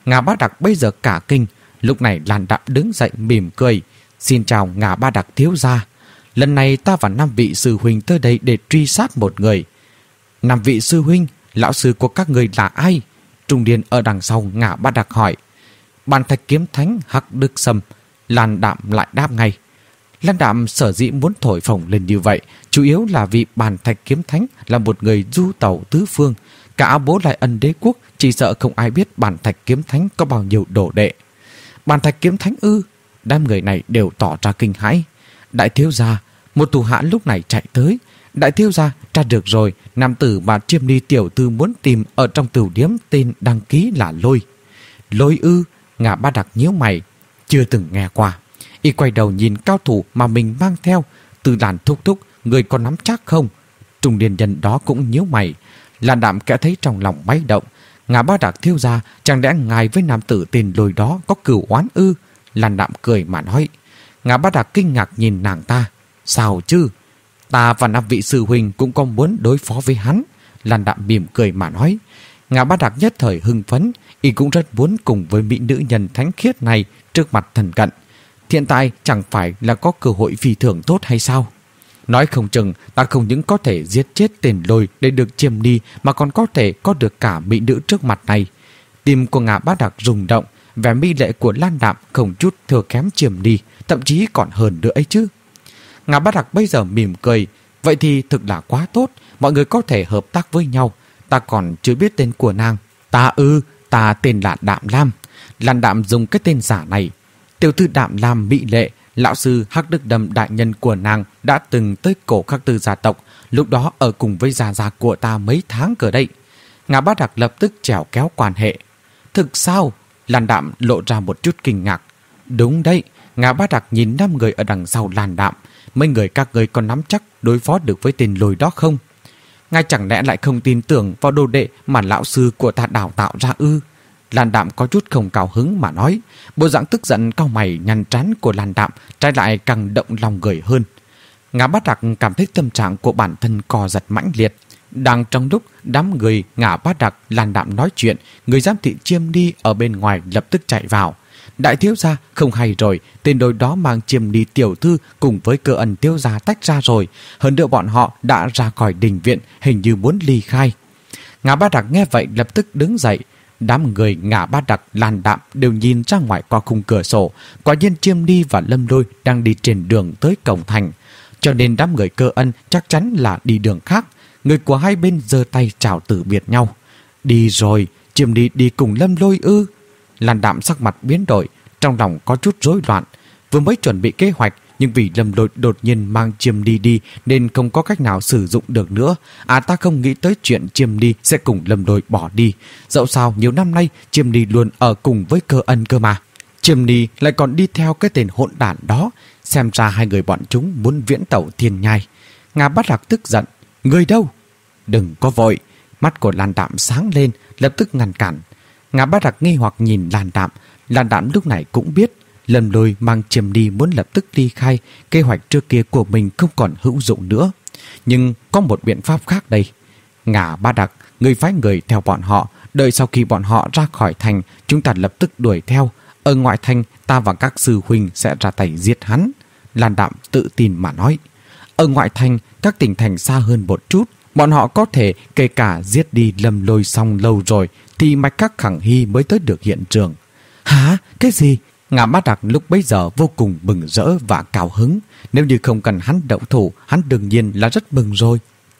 Ngà Bá Đặc bây giờ cả kinh. Lúc này Lan Đạm đứng dậy mỉm cười. Xin chào Ngà Bá Đặc thiếu gia. Lần này ta và năm vị sư huynh tới đây để truy sát một người. Năm vị sư huynh, lão sư của các người là ai? Trung niên ở đằng sau Ngà Bá Đặc hỏi. Bàn Thạch Kiếm Thánh Hắc Đức Sâm. Lan Đạm lại đáp ngay. Lan Đạm sở dĩ muốn thổi phồng lên như vậy chủ yếu là vì Bàn Thạch Kiếm Thánh là một người du tẩu tứ phương. Cả bố lại Ân Đế Quốc chỉ sợ không ai biết Bàn Thạch Kiếm Thánh có bao nhiêu đồ đệ. Bàn Thạch Kiếm Thánh ư? Đám người này đều tỏ ra kinh hãi. Đại thiếu gia, một tù hạ lúc này chạy tới. Đại thiếu gia, tra được rồi, nam tử mà Chiêm Ni tiểu thư muốn tìm ở trong tửu điếm tên đăng ký là Lôi. Lôi ư? Ngà Bá Đặc nhíu mày. Chưa từng nghe qua. Y quay đầu nhìn cao thủ mà mình mang theo. Từ Làn thúc thúc, người có nắm chắc không? Trung niên nhân đó cũng nhíu mày. Lan Đạm kẽ thấy trong lòng bay động. Ngà Bá Đặc thiếu gia, chẳng lẽ ngài với nam tử tên Lôi đó có cửu oán ư? Lan Đạm cười mà nói. Ngà Bá Đặc kinh ngạc nhìn nàng ta. Sao chứ? Ta và năm vị sư huynh cũng có muốn đối phó với hắn. Lan Đạm mỉm cười mà nói. Ngà Bá Đặc nhất thời hưng phấn. Y cũng rất muốn cùng với mỹ nữ nhân thánh khiết này trước mặt thần cận. Hiện tại chẳng phải là có cơ hội phi thường tốt hay sao? Nói không chừng ta không những có thể giết chết tên Lôi để được Chiêm Ni mà còn có thể có được cả mỹ nữ trước mặt này. Tim của Ngà Bá Đặc rung động. Vẻ mỹ lệ của Lan Đạm không chút thừa kém Chiêm Ni, thậm chí còn hơn nữa ấy chứ. Ngà Bá Đặc bây giờ mỉm cười. Vậy thì thực là quá tốt. Mọi người có thể hợp tác với nhau. Ta còn chưa biết tên của nàng. Ta ư, ta tên là Đạm Lam. Lan Đạm dùng cái tên giả này. Tiểu thư Đạm Lam mỹ lệ, lão sư Hắc Đức Đâm đại nhân của nàng đã từng tới cổ Khắc Tư gia tộc, lúc đó ở cùng với gia gia của ta mấy tháng cỡ đây. Ngà Bá Đặc lập tức trèo kéo quan hệ. Thực sao? Lan Đạm lộ ra một chút kinh ngạc. Đúng đấy. Ngà Bá Đặc nhìn năm người ở đằng sau Lan Đạm. Mấy người các người có nắm chắc đối phó được với tên Lôi đó không? Ngài chẳng lẽ lại không tin tưởng vào đồ đệ mà lão sư của ta đào tạo ra ư? Lan Đạm có chút không cao hứng mà nói. Bộ dạng tức giận cau mày nhăn trán của Lan Đạm trái lại càng động lòng người hơn. Ngà Bá Đặc cảm thấy tâm trạng của bản thân co giật mãnh liệt. Đang trong lúc đám người Ngà Bá Đặc Lan Đạm nói chuyện, người giám thị Chiêm Ni ở bên ngoài lập tức chạy vào. Đại thiếu gia, không hay rồi, tên đôi đó mang Chiêm Ni tiểu thư cùng với Cơ Ân thiếu gia tách ra rồi. Hơn nữa bọn họ đã ra khỏi đình viện, hình như muốn ly khai. Ngà Bá Đặc nghe vậy lập tức đứng dậy. Đám người Ngà Bá Đặc Lan Đạm đều nhìn ra ngoài qua khung cửa sổ. Quả nhiên Chiêm Ni và Lâm Lôi đang đi trên đường tới cổng thành. Cho nên đám người Cơ Ân chắc chắn là đi đường khác. Người của hai bên giơ tay chào từ biệt nhau. Đi rồi, Chiêm Ni đi cùng Lâm Lôi ư? Lan Đạm sắc mặt biến đổi, trong lòng có chút rối loạn. Vừa mới chuẩn bị kế hoạch, nhưng vì Lâm Lôi đột nhiên mang Chiêm Ni đi nên không có cách nào sử dụng được nữa. À, ta không nghĩ tới chuyện Chiêm Ni sẽ cùng Lâm Lôi bỏ đi. Dẫu sao nhiều năm nay Chiêm Ni luôn ở cùng với Cơ Ân cơ mà. Chiêm Ni lại còn đi theo cái tên hỗn đản đó. Xem ra hai người bọn chúng muốn viễn tẩu thiên nhai. Ngà Bá Đặc tức giận. Người đâu? Đừng có vội. Mắt của Lan Đạm sáng lên, lập tức ngăn cản. Ngà Bá Đặc nghi hoặc nhìn Lan Đạm. Lan Đạm lúc này cũng biết Lâm Lôi mang Chiêm Ni muốn lập tức ly khai, kế hoạch trước kia của mình không còn hữu dụng nữa. Nhưng có một biện pháp khác đây. Ngà Bá Đặc, người phái người theo bọn họ, đợi sau khi bọn họ ra khỏi thành, chúng ta lập tức đuổi theo. Ở ngoại thành, ta và các sư huynh sẽ ra tay giết hắn. Lan Đạm tự tin mà nói. Ở ngoại thành, các tỉnh thành xa hơn một chút, bọn họ có thể kể cả giết đi Lâm Lôi xong lâu rồi thì Mạch Khắc Khẳng Hy mới tới được hiện trường. Hả? Cái gì? Ngà Bá Đặc lúc bấy giờ vô cùng mừng rỡ và cao hứng. Nếu như không cần hắn động thủ, hắn đương nhiên là rất mừng rồi.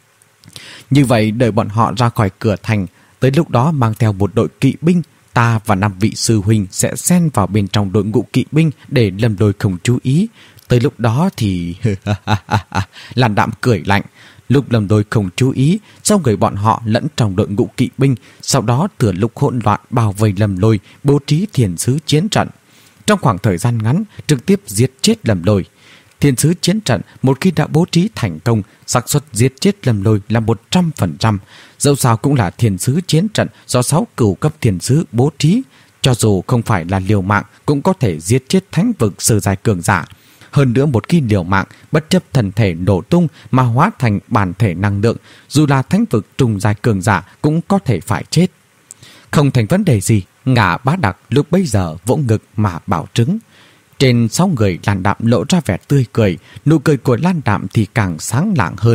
Như vậy đợi bọn họ ra khỏi cửa thành, tới lúc đó mang theo một đội kỵ binh, ta và năm vị sư huynh sẽ xen vào bên trong đội ngũ kỵ binh để Lâm Lôi không chú ý. Tới lúc đó thì... Lan Đạm cười lạnh. Lúc Lâm Lôi không chú ý, sau người bọn họ lẫn trong đội ngũ kỵ binh, sau đó thừa lúc hỗn loạn bao vây Lâm Lôi, bố trí thiên sứ chiến trận. Trong khoảng thời gian ngắn, trực tiếp giết chết Lâm Lôi. Thiên sứ chiến trận một khi đã bố trí thành công, xác suất giết chết Lâm Lôi là một trăm phần trăm. Dẫu sao cũng là thiên sứ chiến trận do sáu cửu cấp thiên sứ bố trí. Cho dù không phải là liều mạng, cũng có thể giết chết thánh vực sơ giai cường giả. Hơn nữa một khi liều mạng, bất chấp thần thể nổ tung mà hóa thành bản thể năng lượng, dù là thánh vực trùng giai cường giả cũng có thể phải chết. Không thành vấn đề gì. Ngà Bá Đặc lúc bấy giờ vỗ ngực mà bảo chứng. Trên sáu người Lan Đạm lộ ra vẻ tươi cười, nụ cười của Lan Đạm thì càng sáng lạng hơn.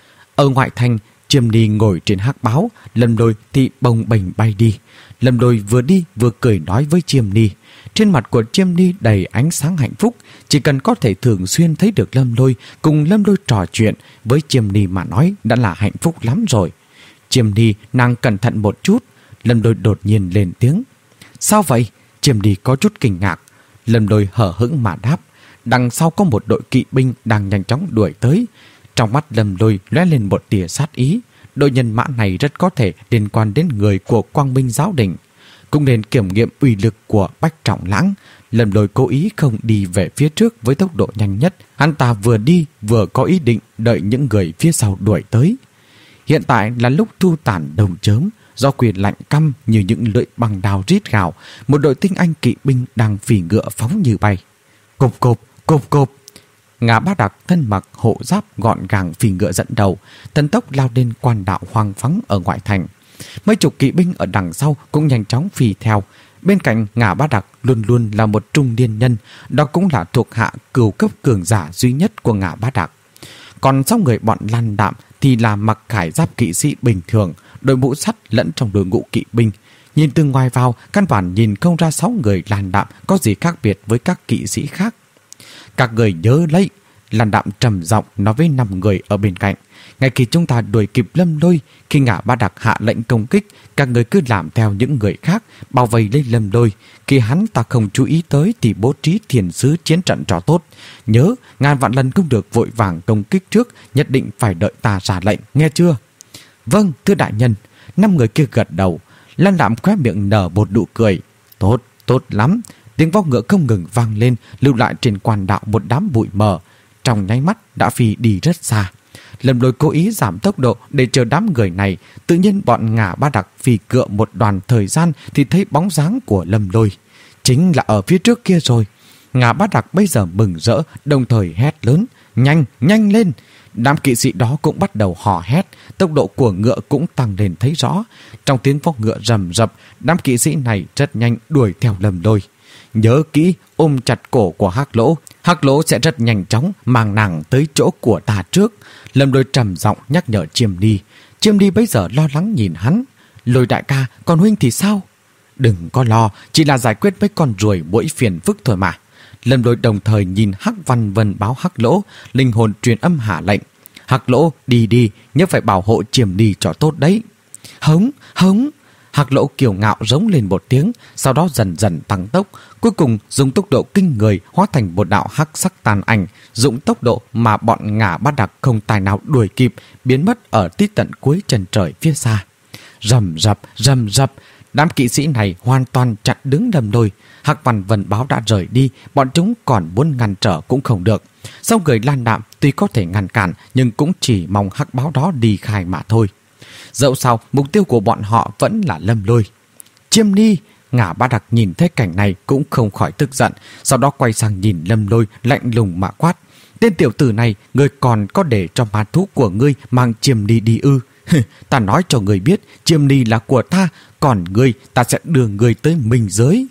Ở ngoại thành, Chiêm Ni ngồi trên hắc báo, Lâm Lôi thì bồng bềnh bay đi. Lâm Lôi vừa đi vừa cười nói với Chiêm Ni. Trên mặt của Chiêm Ni đầy ánh sáng hạnh phúc, chỉ cần có thể thường xuyên thấy được Lâm Lôi cùng Lâm Lôi trò chuyện với Chiêm Ni mà nói đã là hạnh phúc lắm rồi. Chiêm Ni nàng cẩn thận một chút, Lâm Lôi đột nhiên lên tiếng. Sao vậy? Chiêm Ni có chút kinh ngạc. Lâm Lôi hở hững mà đáp. Đằng sau có một đội kỵ binh đang nhanh chóng đuổi tới. Trong mắt Lâm Lôi lóe lên một tia sát ý. Đội nhân mã này rất có thể liên quan đến người của Quang Minh Giáo Đình. Cũng nên kiểm nghiệm uy lực của Bách Trọng Lãng. Lâm Lôi cố ý không đi về phía trước với tốc độ nhanh nhất. Hắn ta vừa đi vừa có ý định đợi những người phía sau đuổi tới. Hiện tại là lúc thu tàn đồng chớm. Do quyền lạnh căm như những lưỡi bằng đao rít gào, một đội tinh anh kỵ binh đang phỉ ngựa phóng như bay. Cộp cộp, cộp cộp. Ngà Bá Đặc thân mặc hộ giáp gọn gàng phỉ ngựa dẫn đầu, thần tốc lao lên quan đạo hoang vắng ở ngoại thành. Mấy chục kỵ binh ở đằng sau cũng nhanh chóng phì theo. Bên cạnh Ngà Bá Đặc luôn luôn là một trung niên nhân, đó cũng là thuộc hạ cửu cấp cường giả duy nhất của Ngà Bá Đặc. Còn sáu người bọn Lan Đạm thì là mặc khải giáp kỵ sĩ bình thường, đội mũ sắt lẫn trong đội ngũ kỵ binh. Nhìn từ ngoài vào, căn bản nhìn không ra sáu người Lan Đạm có gì khác biệt với các kỵ sĩ khác. Các người nhớ lấy, Lan Đạm trầm giọng nói với năm người ở bên cạnh. Ngay khi chúng ta đuổi kịp Lâm Lôi, khi Ngà Bá Đặc hạ lệnh công kích, các người cứ làm theo những người khác, bao vây lấy Lâm Lôi. Khi hắn ta không chú ý tới thì bố trí thiền sứ chiến trận cho tốt. Nhớ, ngàn vạn lần không được vội vàng công kích trước, nhất định phải đợi ta ra lệnh, nghe chưa? Vâng, thưa đại nhân. Năm người kia gật đầu. Lan Đạm khóe miệng nở một nụ cười. Tốt, tốt lắm. Tiếng vó ngựa không ngừng vang lên, lưu lại trên quan đạo một đám bụi mờ. Trong nháy mắt đã phi đi rất xa. Lâm Lôi cố ý giảm tốc độ để chờ đám người này. Tự nhiên bọn Ngà Bá Đặc phi cựa một đoàn thời gian thì thấy bóng dáng của Lâm Lôi. Chính là ở phía trước kia rồi. Ngà Bá Đặc bây giờ mừng rỡ, đồng thời hét lớn. Nhanh, nhanh lên! Đám kỵ sĩ đó cũng bắt đầu hò hét, tốc độ của ngựa cũng tăng lên thấy rõ. Trong tiếng vó ngựa rầm rập, đám kỵ sĩ này rất nhanh đuổi theo Lâm Lôi. Nhớ kỹ, ôm chặt cổ của Hắc Lỗ. Hắc Lỗ sẽ rất nhanh chóng mang nàng tới chỗ của ta trước. Lâm Lôi trầm giọng nhắc nhở Chiêm Ni. Chiêm Ni bây giờ lo lắng nhìn hắn. Lôi đại ca, còn huynh thì sao? Đừng có lo, chỉ là giải quyết mấy con ruồi muỗi phiền phức thôi mà. Lâm Lôi đồng thời nhìn Hắc Văn Vân báo Hắc Lỗ, linh hồn truyền âm hạ lệnh. Hắc Lỗ, đi đi, nhớ phải bảo hộ Chiêm Ni cho tốt đấy. Hống, hống. Hắc Lỗ kiêu ngạo rống lên một tiếng, sau đó dần dần tăng tốc, cuối cùng dùng tốc độ kinh người hóa thành một đạo hắc sắc tàn ảnh, dùng tốc độ mà bọn Ngà Bá Đặc không tài nào đuổi kịp, biến mất ở tít tận cuối chân trời phía xa. Rầm rập, rầm rập, đám kỵ sĩ này hoàn toàn chặn đứng Lâm Lôi. Hắc Văn Vân báo đã rời đi, bọn chúng còn muốn ngăn trở cũng không được. Sau người Lan Đạm tuy có thể ngăn cản, nhưng cũng chỉ mong Hắc báo đó đi khai mà thôi. Dẫu sao, mục tiêu của bọn họ vẫn là Lâm Lôi. Chiêm Ni! Ngà Bá Đặc nhìn thấy cảnh này cũng không khỏi tức giận, sau đó quay sang nhìn Lâm Lôi lạnh lùng mà quát. Tên tiểu tử này, ngươi còn có để cho ma thú của ngươi mang Chiêm Ni đi ư? Ta nói cho ngươi biết, Chiêm Ni là của ta, còn ngươi, ta sẽ đưa ngươi tới minh giới.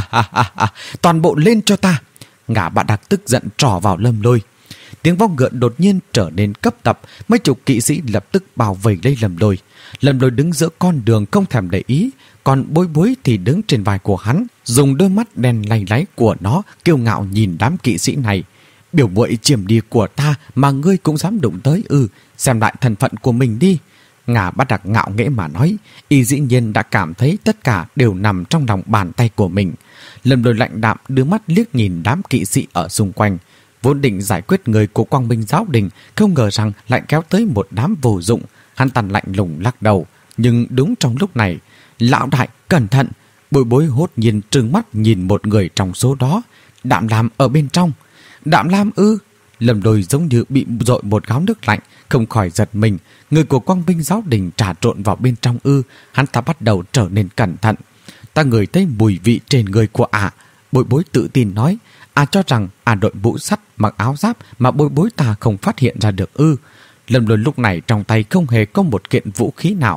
Toàn bộ lên cho ta! Ngà Bá Đặc tức giận trỏ vào Lâm Lôi. Tiếng vó ngựa đột nhiên trở nên cấp tập, mấy chục kỵ sĩ lập tức bao vây lấy Lâm Lôi. Lâm Lôi đứng giữa con đường không thèm để ý, còn Bối Bối thì đứng trên vai của hắn, dùng đôi mắt đen lay láy của nó kiêu ngạo nhìn đám kỵ sĩ này. Biểu muội Chiêm Ni của ta mà ngươi cũng dám đụng tới ư? Xem lại thân phận của mình đi. Ngà Bá Đặc ngạo nghễ mà nói, y dĩ nhiên đã cảm thấy tất cả đều nằm trong lòng bàn tay của mình. Lâm Lôi lạnh đạm đưa mắt liếc nhìn đám kỵ sĩ ở xung quanh. Vốn định giải quyết người của Quang Minh Giáo Đình, không ngờ rằng lại kéo tới một đám vô dụng. Hắn tàn lạnh lùng lắc đầu. Nhưng đúng trong lúc này, lão đại, cẩn thận! Bối Bối hốt nhiên trừng mắt nhìn một người trong số đó. Đạm Lam ở bên trong. Đạm Lam ư? Lâm Lôi giống như bị dội một gáo nước lạnh, không khỏi giật mình. Người của Quang Minh Giáo Đình trà trộn vào bên trong ư? Hắn ta bắt đầu trở nên cẩn thận. Ta ngửi thấy mùi vị trên người của ả. À. Bối Bối tự tin nói. À cho rằng à đội mũ sắt mặc áo giáp mà Bối Bối ta không phát hiện ra được ư? Lâm Lôi lúc này trong tay không hề có một kiện vũ khí nào.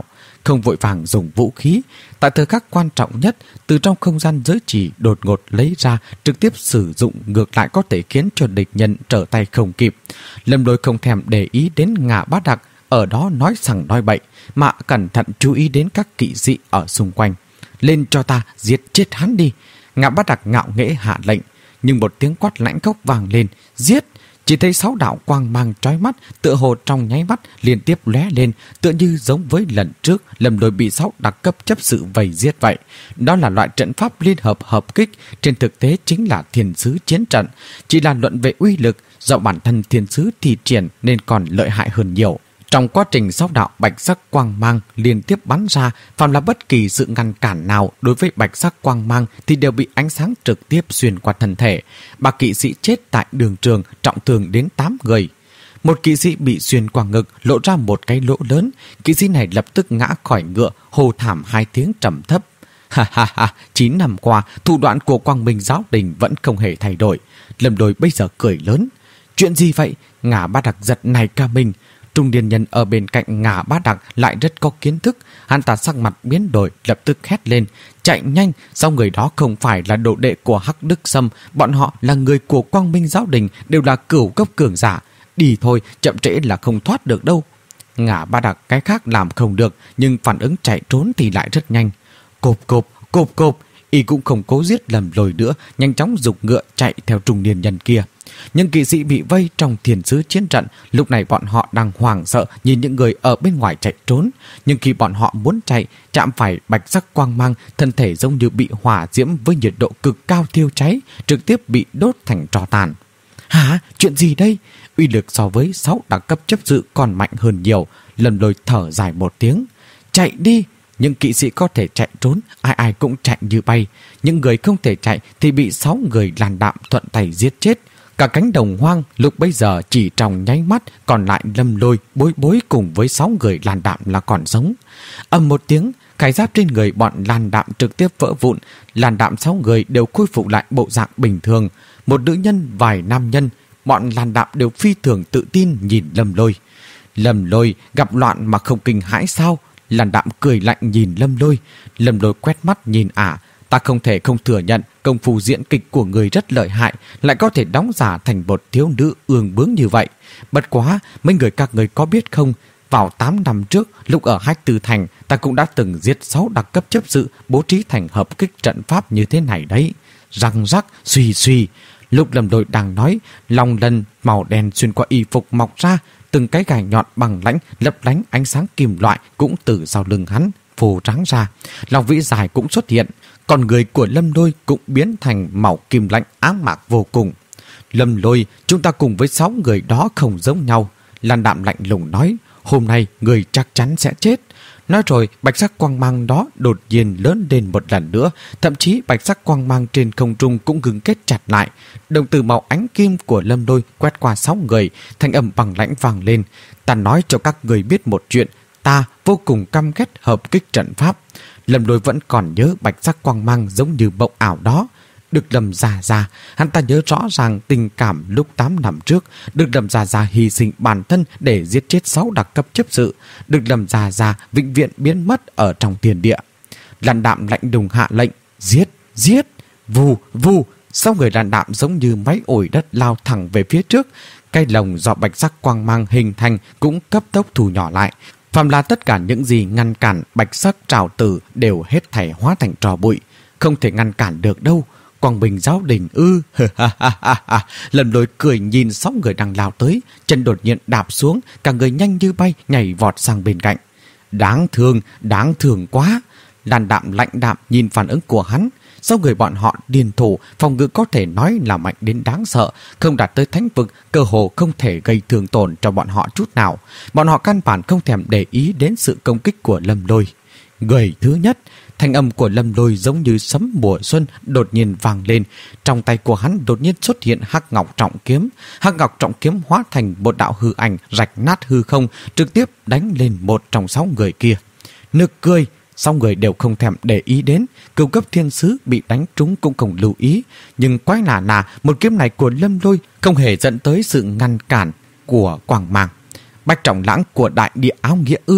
không vội vàng dùng vũ khí. Tại thời khắc quan trọng nhất, từ trong không gian giới chỉ đột ngột lấy ra, trực tiếp sử dụng, ngược lại có thể khiến cho địch nhân trở tay không kịp. Lâm Lôi không thèm để ý đến Ngạ Bá Đặc ở đó nói sằng nói bậy, mà cẩn thận chú ý đến các kỵ sĩ ở xung quanh. Lên cho ta, giết chết hắn đi. Ngạ Bá Đặc ngạo nghễ hạ lệnh, nhưng một tiếng quát lãnh khốc vang lên, giết. Chỉ thấy sáu đạo quang mang chói mắt, tựa hồ trong nháy mắt liên tiếp lóe lên, tựa như giống với lần trước Lâm Lôi bị sáu đặc cấp chấp sự vây giết vậy. Đó là loại trận pháp liên hợp hợp kích, trên thực tế chính là thiên sứ chiến trận, chỉ là luận về uy lực, do bản thân thiên sứ thi triển nên còn lợi hại hơn nhiều. Trong quá trình sáu đạo bạch sắc quang mang liên tiếp bắn ra, phàm là bất kỳ sự ngăn cản nào đối với bạch sắc quang mang thì đều bị ánh sáng trực tiếp xuyên qua thân thể. Ba kỵ sĩ chết tại đường trường, trọng thương đến tám người. Một kỵ sĩ bị xuyên qua ngực, lộ ra một cái lỗ lớn. Kỵ sĩ này lập tức ngã khỏi ngựa, hô thảm hai tiếng trầm thấp. Ha ha ha, chín năm qua, thủ đoạn của Quang Minh giáo đình vẫn không hề thay đổi. Lâm Lôi bây giờ cười lớn. Chuyện gì vậy? Ngạ Bá Đặc giật này ca mình. Trung niên nhân ở bên cạnh Ngạ Bá Đặc lại rất có kiến thức. Hắn ta sắc mặt biến đổi, lập tức hét lên. Chạy nhanh, sao người đó không phải là đồ đệ của Hắc Đức Sâm, bọn họ là người của Quang Minh giáo đình, đều là cửu cấp cường giả. Đi thôi, chậm trễ là không thoát được đâu. Ngạ Bá Đặc cái khác làm không được, nhưng phản ứng chạy trốn thì lại rất nhanh. Cộp cộp, cộp cộp, y cũng không cố giết Lâm Lôi nữa, nhanh chóng giục ngựa chạy theo trung niên nhân kia. Nhưng kỵ sĩ bị vây trong thiên sứ chiến trận, lúc này bọn họ đang hoảng sợ nhìn những người ở bên ngoài chạy trốn. Nhưng khi bọn họ muốn chạy, chạm phải bạch sắc quang mang, thân thể giống như bị hỏa diễm với nhiệt độ cực cao thiêu cháy, trực tiếp bị đốt thành tro tàn. Hả? Chuyện gì đây? Uy lực so với sáu đẳng cấp chấp sự còn mạnh hơn nhiều. Lâm Lôi thở dài một tiếng. Chạy đi! Những kỵ sĩ có thể chạy trốn, ai ai cũng chạy như bay. Những người không thể chạy thì bị sáu người làn đạm thuận tay giết chết. Cả cánh đồng hoang lúc bấy giờ chỉ trong nháy mắt, còn lại Lâm Lôi, Bối Bối cùng với sáu người làn đạm là còn sống. Ầm một tiếng, khải giáp trên người bọn làn đạm trực tiếp vỡ vụn. Làn đạm sáu người đều khôi phục lại bộ dạng bình thường. Một nữ nhân, vài nam nhân, bọn làn đạm đều phi thường tự tin nhìn Lâm Lôi. Lâm Lôi gặp loạn mà không kinh hãi sao? Làn đạm cười lạnh nhìn Lâm Lôi. Lâm Lôi quét mắt nhìn ả. Ta không thể không thừa nhận công phu diễn kịch của người rất lợi hại, lại có thể đóng giả thành một thiếu nữ ương bướng như vậy. Bất quá, mấy người các người có biết không, vào tám năm trước, lúc ở Hách Tư Thành, ta cũng đã từng giết sáu đặc cấp chấp sự bố trí thành hợp kích trận pháp như thế này đấy. Răng rắc, suy suy. Lúc Lâm Lôi đang nói, lòng lân màu đen xuyên qua y phục mọc ra, từng cái gai nhọn bằng lãnh lấp lánh ánh sáng kim loại cũng từ sau lưng hắn phù trắng ra. Lòng vĩ dài cũng xuất hiện, còn người của Lâm Lôi cũng biến thành màu kim lạnh ám mạc vô cùng. Lâm Lôi, chúng ta cùng với sáu người đó không giống nhau. Lan Đạm lạnh lùng nói, hôm nay người chắc chắn sẽ chết. Nói rồi, bạch sắc quang mang đó đột nhiên lớn lên một lần nữa, thậm chí bạch sắc quang mang trên không trung cũng ngừng kết chặt lại. Đồng từ màu ánh kim của Lâm Lôi quét qua sáu người, thanh âm bằng lãnh vang lên. Ta nói cho các người biết một chuyện, ta vô cùng căm ghét hợp kích trận pháp. Lâm Lôi vẫn còn nhớ bạch sắc quang mang giống như mộng ảo đó. Được Lâm Gia Gia, hắn ta nhớ rõ ràng tình cảm lúc tám năm trước. Được Lâm Gia Gia hy sinh bản thân để giết chết sáu đặc cấp chấp sự. Được Lâm Gia Gia vĩnh viễn biến mất ở trong thiên địa. Lan Đạm lạnh lùng hạ lệnh, giết, giết, vù, vù. Sáu người Lan Đạm giống như máy ổi đất lao thẳng về phía trước. Cái lồng do bạch sắc quang mang hình thành cũng cấp tốc thu nhỏ lại. Phàm là tất cả những gì ngăn cản bạch sắc trảo tử đều hết thảy hóa thành trò bụi. Không thể ngăn cản được đâu. Quang Minh giáo đình ư. Lâm Lôi cười nhìn sáu người đang lao tới, chân đột nhiên đạp xuống, cả người nhanh như bay nhảy vọt sang bên cạnh. Đáng thương, đáng thương quá. Lan Đạm lạnh đạm nhìn phản ứng của hắn. Sáu người bọn họ điên thủ, phòng ngự có thể nói là mạnh đến đáng sợ, không đạt tới thánh vực, cơ hồ không thể gây thương tổn cho bọn họ chút nào. Bọn họ căn bản không thèm để ý đến sự công kích của Lâm Lôi. Người thứ nhất, thanh âm của Lâm Lôi giống như sấm mùa xuân đột nhiên vang lên. Trong tay của hắn đột nhiên xuất hiện hắc ngọc trọng kiếm. Hắc ngọc trọng kiếm hóa thành một đạo hư ảnh rạch nát hư không, trực tiếp đánh lên một trong sáu người kia. Nực cười, sáu người đều không thèm để ý đến. Cửu cấp thiên sứ bị đánh trúng cũng không lưu ý. Nhưng quái lạ là một kiếm này của Lâm Lôi không hề dẫn tới sự ngăn cản của quang mang. Bạch trọng lãng của đại địa áo nghĩa ư.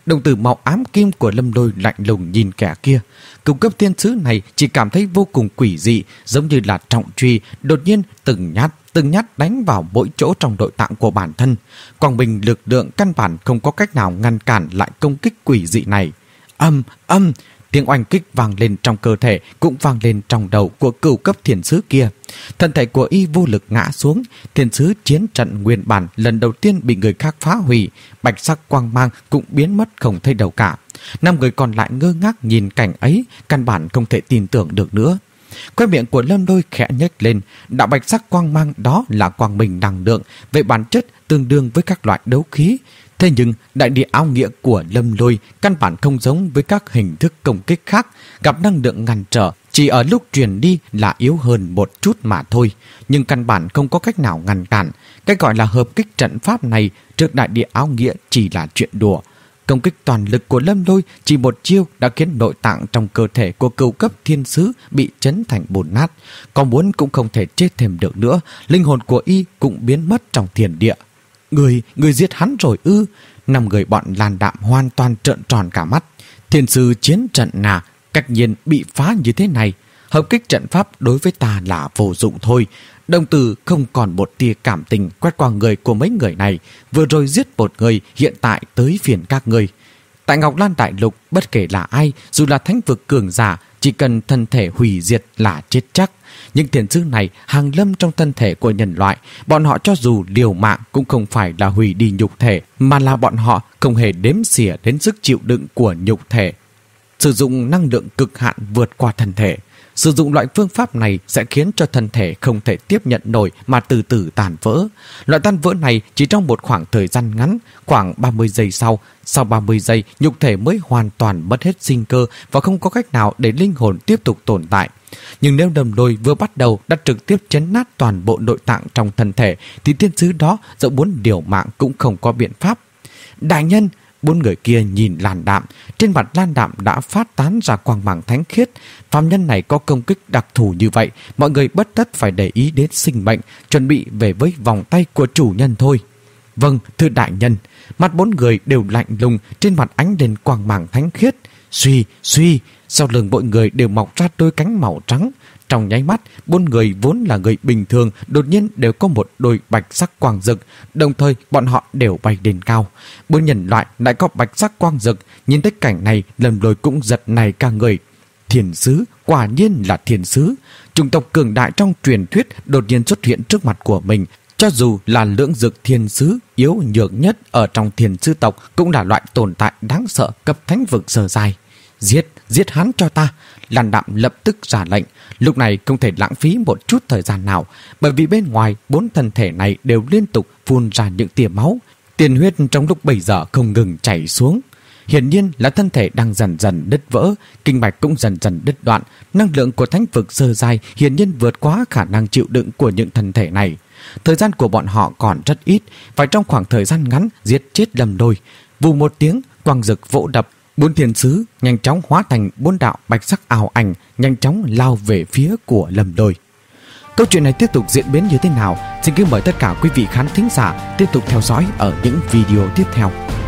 Đồng tử màu ám kim của Lâm Lôi lạnh lùng nhìn kẻ kia. Cửu cấp thiên sứ này chỉ cảm thấy vô cùng quỷ dị, giống như là trọng truy đột nhiên từng nhát từng nhát đánh vào mỗi chỗ trong nội tạng của bản thân. Quang minh lực lượng căn bản không có cách nào ngăn cản lại công kích quỷ dị này. Âm âm tiếng oanh kích vang lên trong cơ thể, cũng vang lên trong đầu của cửu cấp thiên sứ kia. Thân thể của y vô lực ngã xuống. Thiên sứ chiến trận nguyên bản lần đầu tiên bị người khác phá hủy, bạch sắc quang mang cũng biến mất không thấy đâu cả. Năm người còn lại ngơ ngác nhìn cảnh ấy, căn bản không thể tin tưởng được nữa. Khóe miệng của Lâm Lôi khẽ nhếch lên. Đạo bạch sắc quang mang đó là quang minh năng lượng, về bản chất tương đương với các loại đấu khí. Thế nhưng đại địa áo nghĩa của Lâm Lôi căn bản không giống với các hình thức công kích khác, gặp năng lượng ngăn trở, chỉ ở lúc truyền đi là yếu hơn một chút mà thôi, nhưng căn bản không có cách nào ngăn cản. Cái gọi là hợp kích trận pháp này trước đại địa áo nghĩa chỉ là chuyện đùa. Công kích toàn lực của Lâm Lôi chỉ một chiêu đã khiến nội tạng trong cơ thể của cửu cấp thiên sứ bị chấn thành bùn nát, có muốn cũng không thể chết thêm được nữa. Linh hồn của y cũng biến mất trong thiên địa. Người, người giết hắn rồi ư? Năm người bọn Lan Đạm hoàn toàn trợn tròn cả mắt. Thiên sư chiến trận nà, cách nhiên bị phá như thế này. Hợp kích trận pháp đối với ta là vô dụng thôi. Đồng tử không còn một tia cảm tình quét qua người của mấy người này. Vừa rồi giết một người, hiện tại tới phiền các người. Tại Ngọc Lan Đại Lục, bất kể là ai, dù là thánh vực cường giả, chỉ cần thân thể hủy diệt là chết chắc. Nhưng thiên sứ này hàng lâm trong thân thể của nhân loại, bọn họ cho dù liều mạng cũng không phải là hủy đi nhục thể, mà là bọn họ không hề đếm xỉa đến sức chịu đựng của nhục thể. Sử dụng năng lượng cực hạn vượt qua thân thể. Sử dụng loại phương pháp này sẽ khiến cho thân thể không thể tiếp nhận nổi mà từ từ tàn vỡ. Loại tan vỡ này chỉ trong một khoảng thời gian ngắn, khoảng ba mươi giây sau. Sau ba mươi giây, nhục thể mới hoàn toàn mất hết sinh cơ và không có cách nào để linh hồn tiếp tục tồn tại. Nhưng nếu Lâm Lôi vừa bắt đầu đã trực tiếp chấn nát toàn bộ nội tạng trong thân thể, thì thiên sứ đó dẫu muốn điều mạng cũng không có biện pháp. Đại nhân! Bốn người kia nhìn Lan Đạm. Trên mặt Lan Đạm đã phát tán ra quang mang thánh khiết. Phàm nhân này có công kích đặc thù như vậy, mọi người bất tất phải để ý đến sinh mệnh, chuẩn bị về với vòng tay của chủ nhân thôi. Vâng, thưa đại nhân. Mặt bốn người đều lạnh lùng, trên mặt ánh lên quang mang thánh khiết. Suy, suy, sau lưng mỗi người đều mọc ra đôi cánh màu trắng. Trong nháy mắt, bốn người vốn là người bình thường đột nhiên đều có một đôi bạch sắc quang rực, đồng thời bọn họ đều bay lên cao. Bốn nhân loại lại có bạch sắc quang rực, nhìn thấy cảnh này, Lâm Lôi cũng giật nảy cả người. Thiên sứ, quả nhiên là thiên sứ. Chủng tộc cường đại trong truyền thuyết đột nhiên xuất hiện trước mặt của mình. Cho dù là lưỡng dực thiên sứ yếu nhược nhất ở trong thiên sứ tộc, cũng là loại tồn tại đáng sợ cấp thánh vực sơ dài. Giết, giết hắn cho ta! Lan Đạm lập tức ra lệnh. Lúc này không thể lãng phí một chút thời gian nào, bởi vì bên ngoài bốn thân thể này đều liên tục phun ra những tia máu. Tiền huyết trong lúc bấy giờ không ngừng chảy xuống. Hiển nhiên là thân thể đang dần dần đứt vỡ, kinh mạch cũng dần dần đứt đoạn. Năng lượng của thánh vực sơ dài hiển nhiên vượt quá khả năng chịu đựng của những thân thể này. Thời gian của bọn họ còn rất ít, phải trong khoảng thời gian ngắn giết chết Lâm Lôi. Vù một tiếng, quang dực vỗ đập. Bốn thiên sứ nhanh chóng hóa thành bốn đạo bạch sắc ảo ảnh, nhanh chóng lao về phía của Lâm Lôi. Câu chuyện này tiếp tục diễn biến như thế nào? Xin kính mời tất cả quý vị khán thính giả tiếp tục theo dõi ở những video tiếp theo.